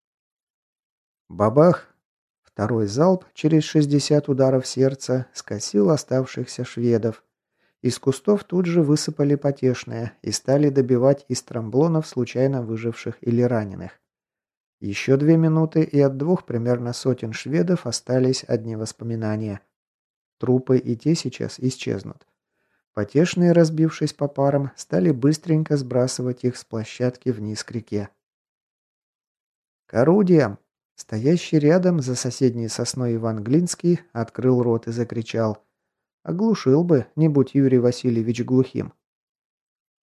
Бабах! Второй залп через 60 ударов сердца скосил оставшихся шведов. Из кустов тут же высыпали потешные и стали добивать из тромблонов случайно выживших или раненых. Еще 2 минуты, и от 2 примерно сотен шведов остались одни воспоминания. Трупы и те сейчас исчезнут. Потешные, разбившись по парам, стали быстренько сбрасывать их с площадки вниз к реке. «К орудиям!» Стоящий рядом за соседней сосной Иван Глинский открыл рот и закричал. Оглушил бы, не будь Юрий Васильевич глухим.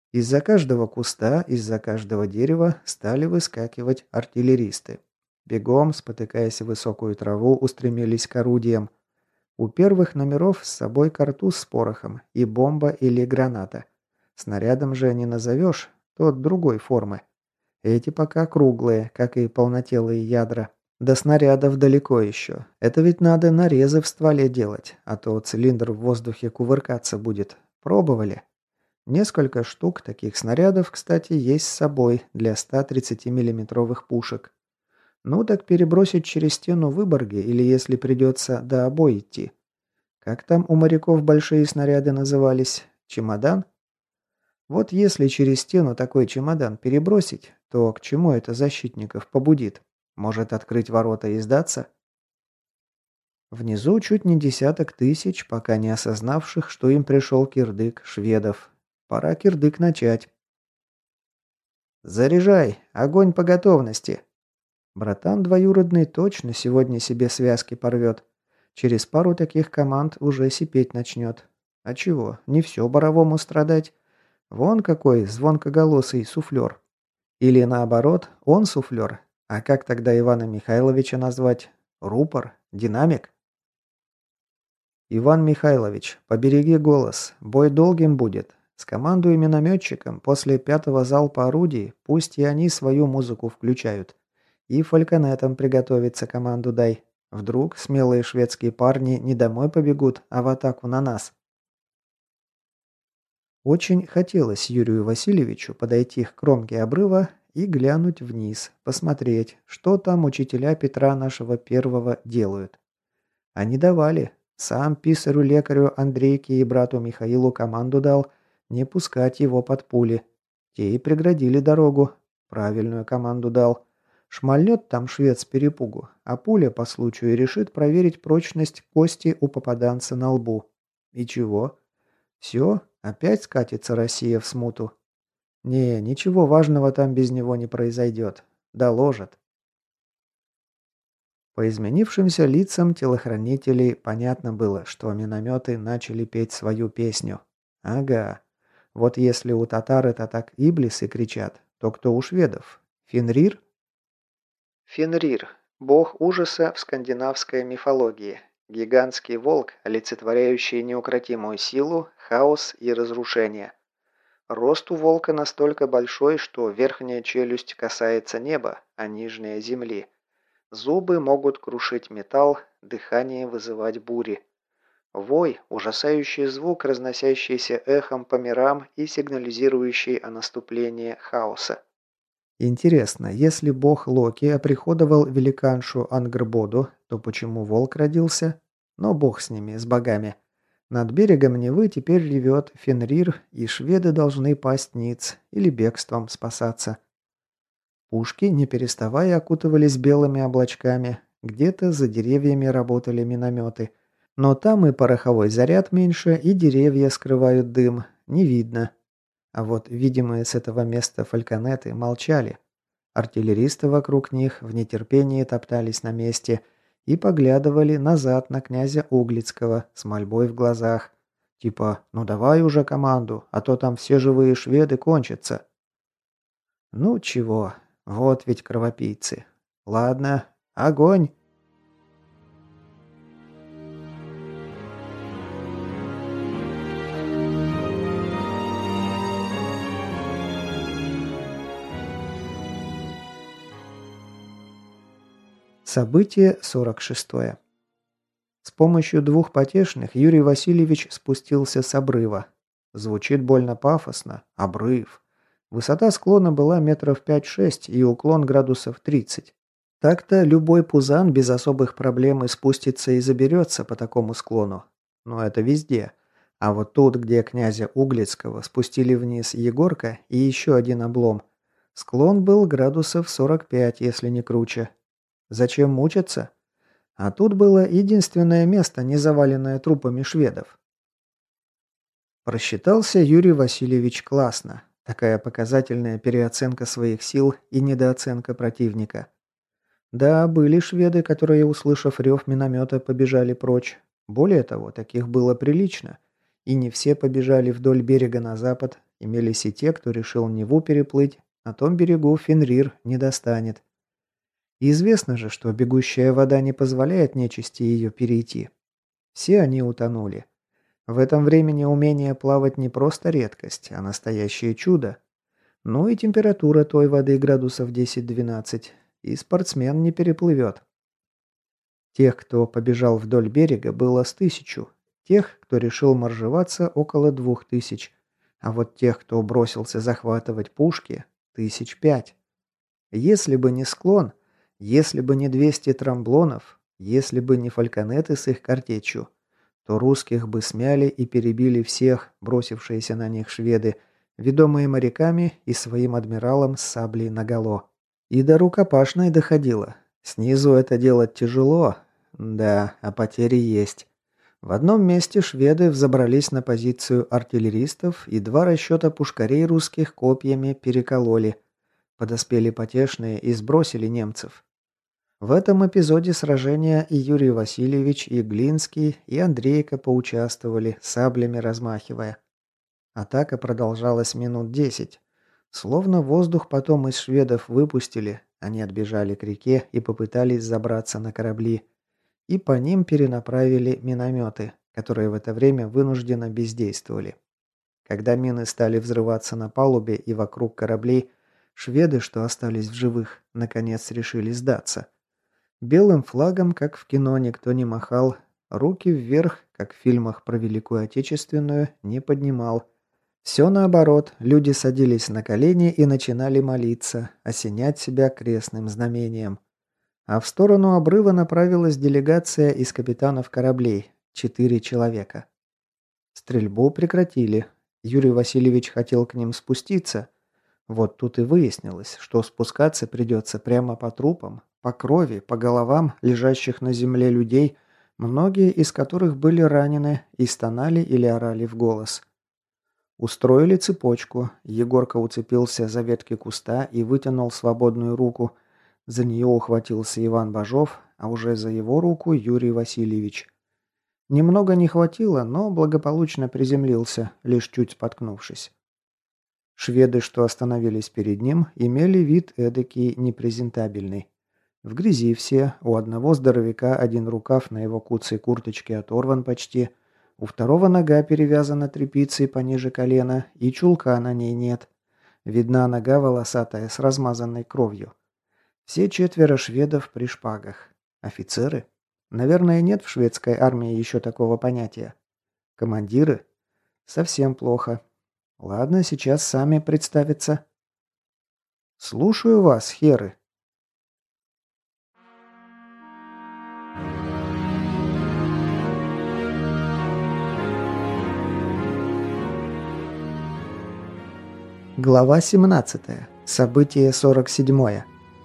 Из-за каждого куста, из-за каждого дерева стали выскакивать артиллеристы. Бегом, спотыкаясь в высокую траву, устремились к орудиям. У первых номеров с собой картуз с порохом и бомба или граната. Снарядом же не назовешь, тот другой формы. Эти пока круглые, как и полнотелые ядра. До снарядов далеко еще. Это ведь надо нарезы в стволе делать, а то цилиндр в воздухе кувыркаться будет. Пробовали? Несколько штук таких снарядов, кстати, есть с собой для 130-миллиметровых пушек. Ну так перебросить через стену Выборги или если придется до обои идти. Как там у моряков большие снаряды назывались? Чемодан? Вот если через стену такой чемодан перебросить, то к чему это защитников побудит? Может открыть ворота и сдаться? Внизу чуть не десяток тысяч, пока не осознавших, что им пришел кирдык шведов. Пора кирдык начать. «Заряжай! Огонь по готовности!» Братан двоюродный точно сегодня себе связки порвет. Через пару таких команд уже сипеть начнет. А чего, не все боровому страдать. Вон какой звонкоголосый суфлер. Или наоборот, он суфлер. А как тогда Ивана Михайловича назвать? Рупор? Динамик? «Иван Михайлович, побереги голос. Бой долгим будет. Скомандуй минометчикам, после пятого залпа орудий, пусть и они свою музыку включают. И фальконетам приготовиться команду дай. Вдруг смелые шведские парни не домой побегут, а в атаку на нас». Очень хотелось Юрию Васильевичу подойти к кромке обрыва и глянуть вниз, посмотреть, что там учителя Петра нашего первого делают. Они давали. Сам писарю-лекарю Андрейке и брату Михаилу команду дал не пускать его под пули. Те и преградили дорогу. Правильную команду дал. Шмальнет там швед с перепугу, а пуля по случаю решит проверить прочность кости у попаданца на лбу. И чего? Все, опять скатится Россия в смуту. Не, ничего важного там без него не произойдет. Доложат. По изменившимся лицам телохранителей понятно было, что минометы начали петь свою песню. Ага. Вот если у татар это так иблисы кричат, то кто у шведов? Фенрир? Фенрир. Бог ужаса в скандинавской мифологии. Гигантский волк, олицетворяющий неукротимую силу, хаос и разрушение. Рост у волка настолько большой, что верхняя челюсть касается неба, а нижняя земли. Зубы могут крушить металл, дыхание вызывать бури. Вой– ужасающий звук, разносящийся эхом по мирам и сигнализирующий о наступлении хаоса. Интересно, если бог Локи оприходовал великаншу Ангрбоду, то почему волк родился? Но бог с ними, с богами. Над берегом Невы теперь ревет Фенрир, и шведы должны пасть ниц или бегством спасаться. Пушки, не переставая, окутывались белыми облачками. Где-то за деревьями работали минометы. Но там и пороховой заряд меньше, и деревья скрывают дым. Не видно. А вот видимые с этого места фальконеты молчали. Артиллеристы вокруг них в нетерпении топтались на месте и поглядывали назад на князя Углицкого с мольбой в глазах. Типа «ну давай уже команду, а то там все живые шведы кончатся». Ну чего, вот ведь кровопийцы. Ладно, огонь! Событие 46. С помощью двух потешных Юрий Васильевич спустился с обрыва. Звучит больно пафосно. Обрыв. Высота склона была метров 5-6 и уклон градусов 30. Так-то любой пузан без особых проблем и спустится и заберется по такому склону. Но это везде. А вот тут, где князя Углицкого спустили вниз Егорка и еще один облом, склон был градусов 45, если не круче. Зачем мучиться? А тут было единственное место, не заваленное трупами шведов. Просчитался Юрий Васильевич классно. Такая показательная переоценка своих сил и недооценка противника. Да, были шведы, которые, услышав рев миномета, побежали прочь. Более того, таких было прилично. И не все побежали вдоль берега на запад, Имелись и те, кто решил Неву переплыть, на том берегу Фенрир не достанет. И известно же, что бегущая вода не позволяет нечисти ее перейти. Все они утонули. В этом времени умение плавать не просто редкость, а настоящее чудо. Ну и температура той воды градусов 10-12, и спортсмен не переплывет. Тех, кто побежал вдоль берега, было с 1000, тех, кто решил моржеваться, около 2000, а вот тех, кто бросился захватывать пушки, 1005. Если бы не склон, если бы не 200 трамблонов, если бы не фальконеты с их картечью, то русских бы смяли и перебили всех, бросившиеся на них шведы, ведомые моряками и своим адмиралом с саблей наголо. И до рукопашной доходило. Снизу это делать тяжело. Да, а потери есть. В одном месте шведы взобрались на позицию артиллеристов, и 2 расчета пушкарей русских копьями перекололи. Подоспели потешные и сбросили немцев. В этом эпизоде сражения и Юрий Васильевич, и Глинский, и Андрейка поучаствовали, саблями размахивая. Атака продолжалась минут 10. Словно воздух потом из шведов выпустили, они отбежали к реке и попытались забраться на корабли. И по ним перенаправили минометы, которые в это время вынужденно бездействовали. Когда мины стали взрываться на палубе и вокруг кораблей, шведы, что остались в живых, наконец решили сдаться. Белым флагом, как в кино, никто не махал, руки вверх, как в фильмах про Великую Отечественную, не поднимал. Все наоборот, люди садились на колени и начинали молиться, осенять себя крестным знамением. А в сторону обрыва направилась делегация из капитанов кораблей, 4 человека. Стрельбу прекратили. Юрий Васильевич хотел к ним спуститься. Вот тут и выяснилось, что спускаться придется прямо по трупам, по крови, по головам лежащих на земле людей, многие из которых были ранены и стонали или орали в голос. Устроили цепочку. Егорка уцепился за ветки куста и вытянул свободную руку. За нее ухватился Иван Бажов, а уже за его руку Юрий Васильевич. Немного не хватило, но благополучно приземлился, лишь чуть споткнувшись. Шведы, что остановились перед ним, имели вид эдакий непрезентабельный. В грязи все, у одного здоровяка один рукав на его куцей курточке оторван почти, у второго нога перевязана тряпицей пониже колена, и чулка на ней нет. Видна нога волосатая с размазанной кровью. Все 4 шведов при шпагах. Офицеры? Наверное, нет в шведской армии еще такого понятия. Командиры? Совсем плохо. Ладно, сейчас сами представятся. Слушаю вас, херы. Глава 17. Событие 47.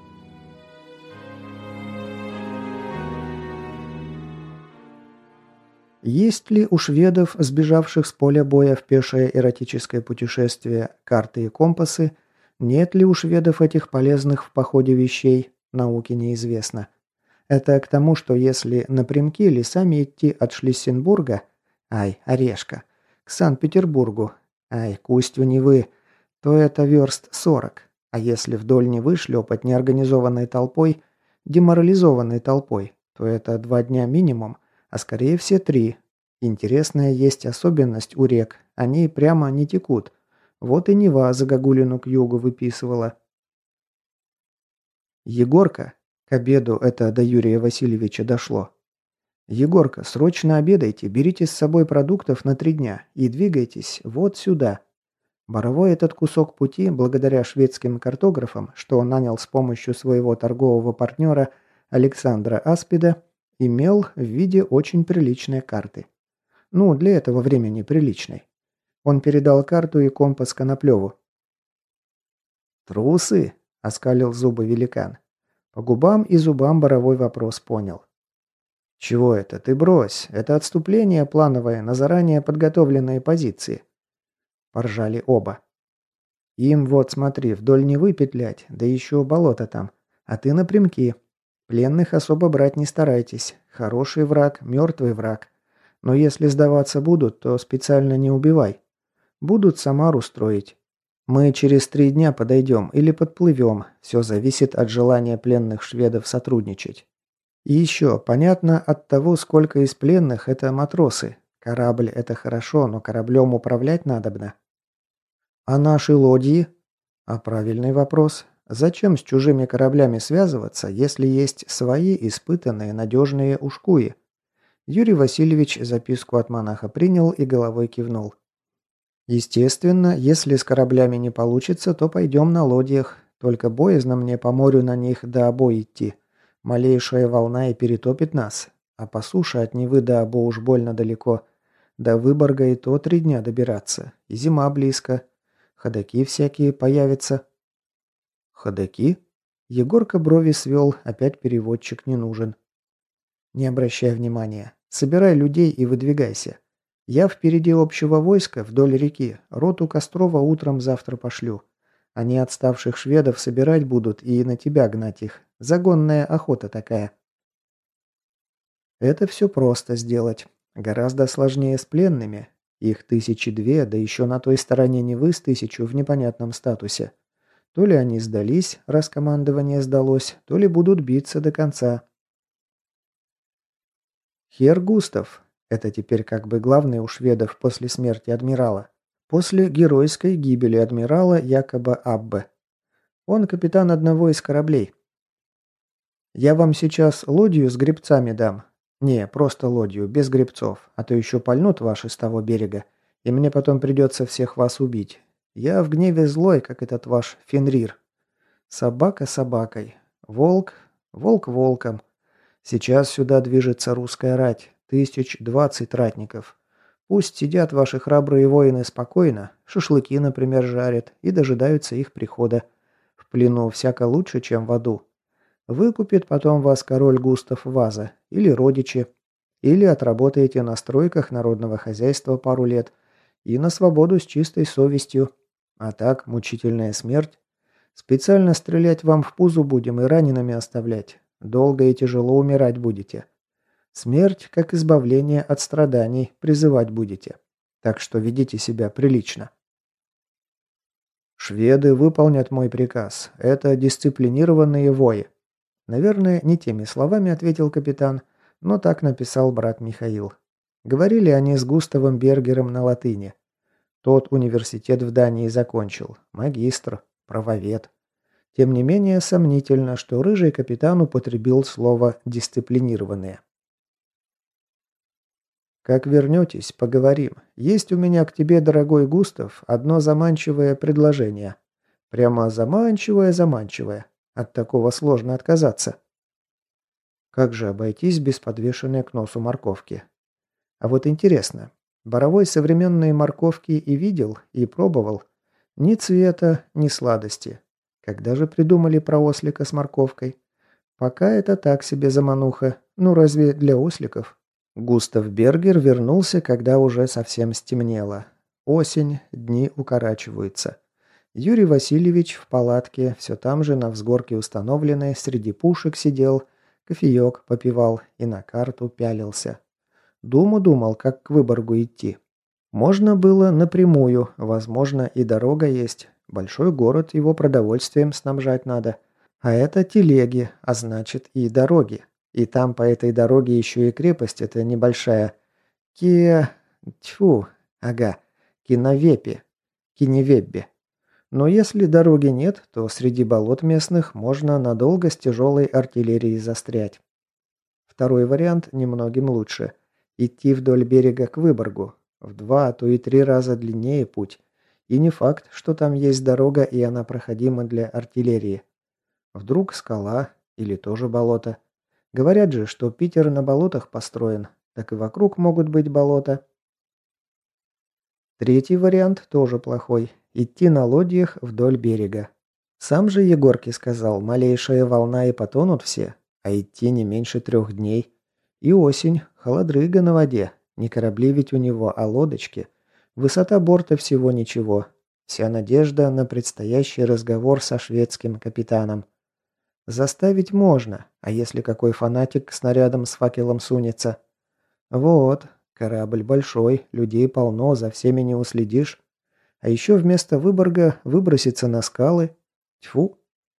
Есть ли у шведов, сбежавших с поля боя в пешее эротическое путешествие, карты и компасы? Нет ли у шведов этих полезных в походе вещей? Науке неизвестно. Это к тому, что если напрямки лесами идти от Шлиссенбурга, ай, Орешка, к Санкт-Петербургу, ай, к устью Невы, то это верст 40. А если вдоль Невы шлепать неорганизованной толпой, деморализованной толпой, то это 2 дня минимум, а скорее все 3. Интересная есть особенность у рек, они прямо не текут. Вот и Нева загогулину к югу выписывала. Егорка, к обеду это до Юрия Васильевича дошло. Егорка, срочно обедайте, берите с собой продуктов на 3 дня и двигайтесь вот сюда. Боровой этот кусок пути, благодаря шведским картографам, что он нанял с помощью своего торгового партнера Александра Аспида, имел в виде очень приличной карты. Ну, для этого времени приличной. Он передал карту и компас Коноплеву. «Трусы!» – оскалил зубы великан. По губам и зубам Боровой вопрос понял. «Чего это? Ты брось. Это отступление плановое на заранее подготовленные позиции». Поржали оба. «Им вот, смотри, вдоль Невы петлять, да еще болото там. А ты напрямки. Пленных особо брать не старайтесь. Хороший враг, мертвый враг. Но если сдаваться будут, то специально не убивай. Будут Самару строить. Мы через 3 дня подойдем или подплывем. Все зависит от желания пленных шведов сотрудничать. И еще, понятно от того, сколько из пленных это матросы. Корабль это хорошо, но кораблем управлять надобно. А наши лодьи? А правильный вопрос. Зачем с чужими кораблями связываться, если есть свои испытанные надежные ушкуи? Юрий Васильевич записку от монаха принял и головой кивнул. Естественно, если с кораблями не получится, то пойдем на лодьях. Только боязно мне по морю на них до Або идти. Малейшая волна и перетопит нас. А по суше от Невы до Або уж больно далеко. До Выборга и то 3 дня добираться. И зима близко. Ходаки всякие появятся. Ходаки? Егорка брови свел, опять переводчик не нужен. Не обращай внимания. Собирай людей и выдвигайся. Я впереди общего войска вдоль реки. Роту Кострова утром завтра пошлю. Они отставших шведов собирать будут и на тебя гнать их. Загонная охота такая. Это все просто сделать. Гораздо сложнее с пленными. Их 1002, да еще на той стороне Невы с 1000 в непонятном статусе. То ли они сдались, раз командование сдалось, то ли будут биться до конца. Хер Густав. Это теперь как бы главный у шведов после смерти адмирала. После геройской гибели адмирала Якоба Аббе. Он капитан одного из кораблей. Я вам сейчас лодью с гребцами дам. Не, просто лодью, без гребцов, а то еще пальнут ваши с того берега, и мне потом придется всех вас убить. Я в гневе злой, как этот ваш Фенрир. Собака собакой. Волк, волк волком. Сейчас сюда движется русская рать. 1020 ратников. Пусть сидят ваши храбрые воины спокойно, шашлыки, например, жарят и дожидаются их прихода. В плену всяко лучше, чем в аду. Выкупит потом вас король Густав Ваза или родичи, или отработаете на стройках народного хозяйства пару лет и на свободу с чистой совестью. А так, мучительная смерть. Специально стрелять вам в пузу будем и ранеными оставлять. Долго и тяжело умирать будете. Смерть, как избавление от страданий, призывать будете. Так что ведите себя прилично. Шведы выполнят мой приказ. Это дисциплинированные вои. Наверное, не теми словами ответил капитан, но так написал брат Михаил. Говорили они с Густавом Бергером на латыни. Тот университет в Дании закончил. Магистр, правовед. Тем не менее, сомнительно, что рыжий капитан употребил слово «дисциплинированные». «Как вернетесь, поговорим. Есть у меня к тебе, дорогой Густав, одно заманчивое предложение. Прямо заманчивое-заманчивое. От такого сложно отказаться». Как же обойтись без подвешенной к носу морковки? А вот интересно, Боровой современные морковки и видел, и пробовал. Ни цвета, ни сладости. Когда же придумали про ослика с морковкой? Пока это так себе замануха. Ну разве для осликов? Густав Бергер вернулся, когда уже совсем стемнело. Осень, дни укорачиваются. Юрий Васильевич в палатке, все там же на взгорке установленной, среди пушек сидел, кофеек попивал и на карту пялился. Думал, как к Выборгу идти. Можно было напрямую, возможно, и дорога есть. Большой город, его продовольствием снабжать надо. А это телеги, а значит и дороги. И там по этой дороге еще и крепость эта небольшая. Тьфу, ага, Киновепи. Киневебби. Но если дороги нет, то среди болот местных можно надолго с тяжелой артиллерией застрять. Второй вариант немногим лучше. Идти вдоль берега к Выборгу. В 2, а то и 3 раза длиннее путь. И не факт, что там есть дорога и она проходима для артиллерии. Вдруг скала или тоже болото. Говорят же, что Питер на болотах построен, так и вокруг могут быть болота. Третий вариант тоже плохой. Идти на лодьях вдоль берега. Сам же Егорке сказал, малейшая волна и потонут все, а идти не меньше 3 дней. И осень, холодрыга на воде. Не корабли ведь у него, а лодочки. Высота борта всего ничего. Вся надежда на предстоящий разговор со шведским капитаном. Заставить можно, а если какой фанатик к снарядам с факелом сунется? Вот, корабль большой, людей полно, за всеми не уследишь. А еще вместо Выборга выброситься на скалы. Тьфу.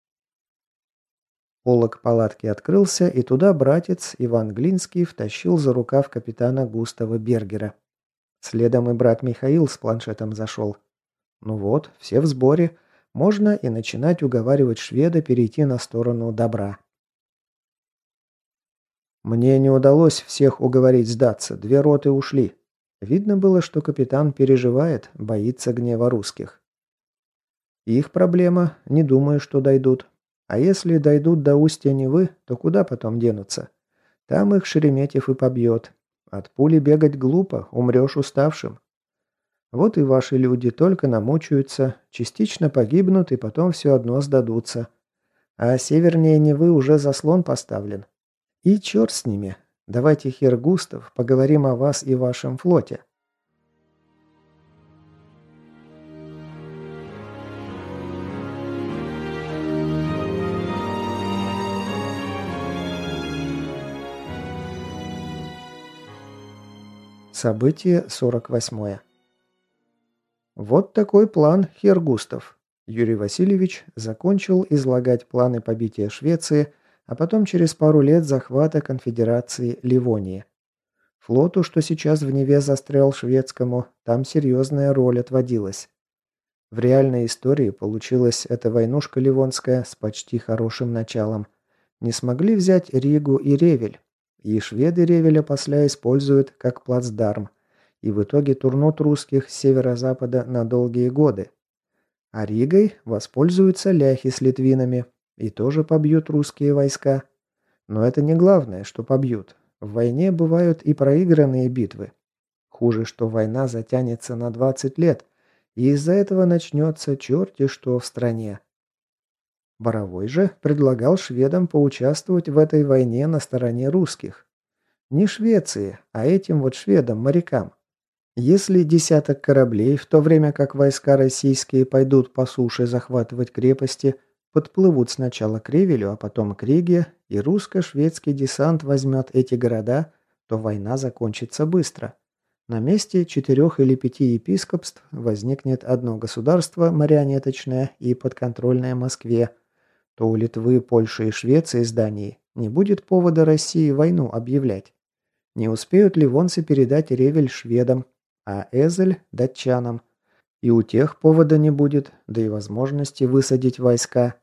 Полог палатки открылся, и туда братец Иван Глинский втащил за рукав капитана Густава Бергера. Следом и брат Михаил с планшетом зашел. Ну вот, все в сборе. Можно и начинать уговаривать шведа перейти на сторону добра. Мне не удалось всех уговорить сдаться, 2 роты ушли. Видно было, что капитан переживает, боится гнева русских. Их проблема, не думаю, что дойдут. А если дойдут до устья Невы, то куда потом денутся? Там их Шереметьев и побьет. От пули бегать глупо, умрешь уставшим. Вот и ваши люди только намучаются, частично погибнут и потом все одно сдадутся. А севернее Невы уже заслон поставлен. И черт с ними. Давайте, хер Густав, поговорим о вас и вашем флоте. Событие 48. Вот такой план, хер Густав. Юрий Васильевич закончил излагать планы побития Швеции, а потом через пару лет захвата конфедерации Ливонии. Флоту, что сейчас в Неве застрял шведскому, там серьезная роль отводилась. В реальной истории получилась эта войнушка ливонская с почти хорошим началом. Не смогли взять Ригу и Ревель, и шведы Ревеля после используют как плацдарм, и в итоге турнут русских с северо-запада на долгие годы. А Ригой воспользуются ляхи с литвинами и тоже побьют русские войска. Но это не главное, что побьют. В войне бывают и проигранные битвы. Хуже, что война затянется на 20 лет, и из-за этого начнется черти что в стране. Боровой же предлагал шведам поучаствовать в этой войне на стороне русских. Не Швеции, а этим вот шведам-морякам. Если десяток кораблей, в то время как войска российские пойдут по суше захватывать крепости, подплывут сначала к Ревелю, а потом к Риге, и русско-шведский десант возьмет эти города, то война закончится быстро. На месте 4 или 5 епископств возникнет одно государство марионеточное и подконтрольное Москве, то у Литвы, Польши и Швеции с Данией не будет повода России войну объявлять. Не успеют ливонцы передать Ревель шведам, а Эзель – датчанам. И у тех повода не будет, да и возможности высадить войска.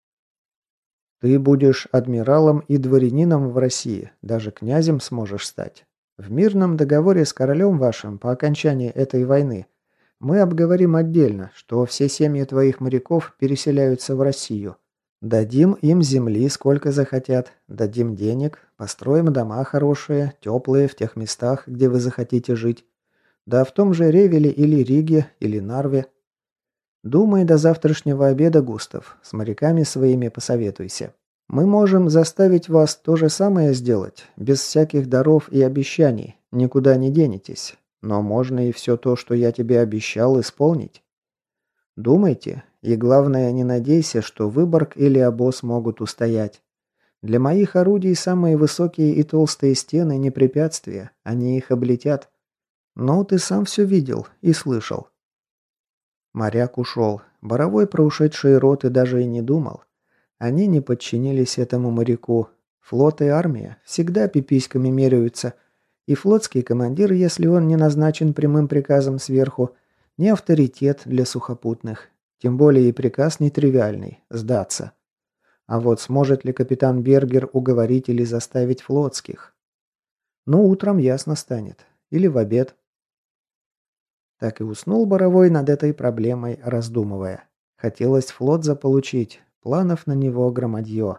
Ты будешь адмиралом и дворянином в России, даже князем сможешь стать. В мирном договоре с королем вашим по окончании этой войны мы обговорим отдельно, что все семьи твоих моряков переселяются в Россию. Дадим им земли, сколько захотят, дадим денег, построим дома хорошие, теплые в тех местах, где вы захотите жить. Да в том же Ревеле или Риге, или Нарве. Думай до завтрашнего обеда, Густав, с моряками своими посоветуйся. Мы можем заставить вас то же самое сделать, без всяких даров и обещаний, никуда не денетесь. Но можно и все то, что я тебе обещал, исполнить. Думайте, и главное, не надейся, что Выборг или обоз могут устоять. Для моих орудий самые высокие и толстые стены не препятствия, они их облетят. Но ты сам все видел и слышал. Моряк ушел. Боровой про ушедшие роты даже и не думал. Они не подчинились этому моряку. Флот и армия всегда пиписьками меряются. И флотский командир, если он не назначен прямым приказом сверху, не авторитет для сухопутных. Тем более и приказ нетривиальный – сдаться. А вот сможет ли капитан Бергер уговорить или заставить флотских? Ну, утром ясно станет. Или в обед. Так и уснул Боровой над этой проблемой, раздумывая. Хотелось флот заполучить, планов на него громадье.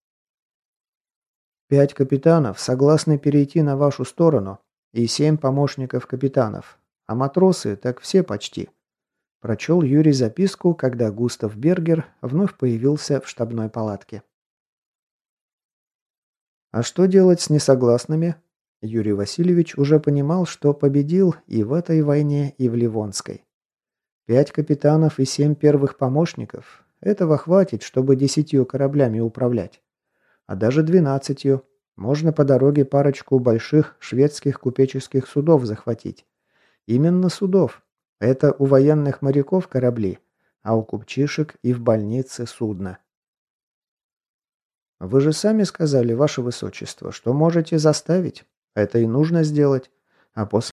5 капитанов согласны перейти на вашу сторону и 7 помощников капитанов, а матросы так все почти. Прочел Юрий записку, когда Густав Бергер вновь появился в штабной палатке. А что делать с несогласными? Юрий Васильевич уже понимал, что победил и в этой войне, и в Ливонской. 5 капитанов и 7 первых помощников – этого хватит, чтобы 10 кораблями управлять. А даже 12. Можно по дороге парочку больших шведских купеческих судов захватить. Именно судов. Это у военных моряков корабли, а у купчишек и в больнице судно. Вы же сами сказали, ваше высочество, что можете заставить. Это и нужно сделать. А после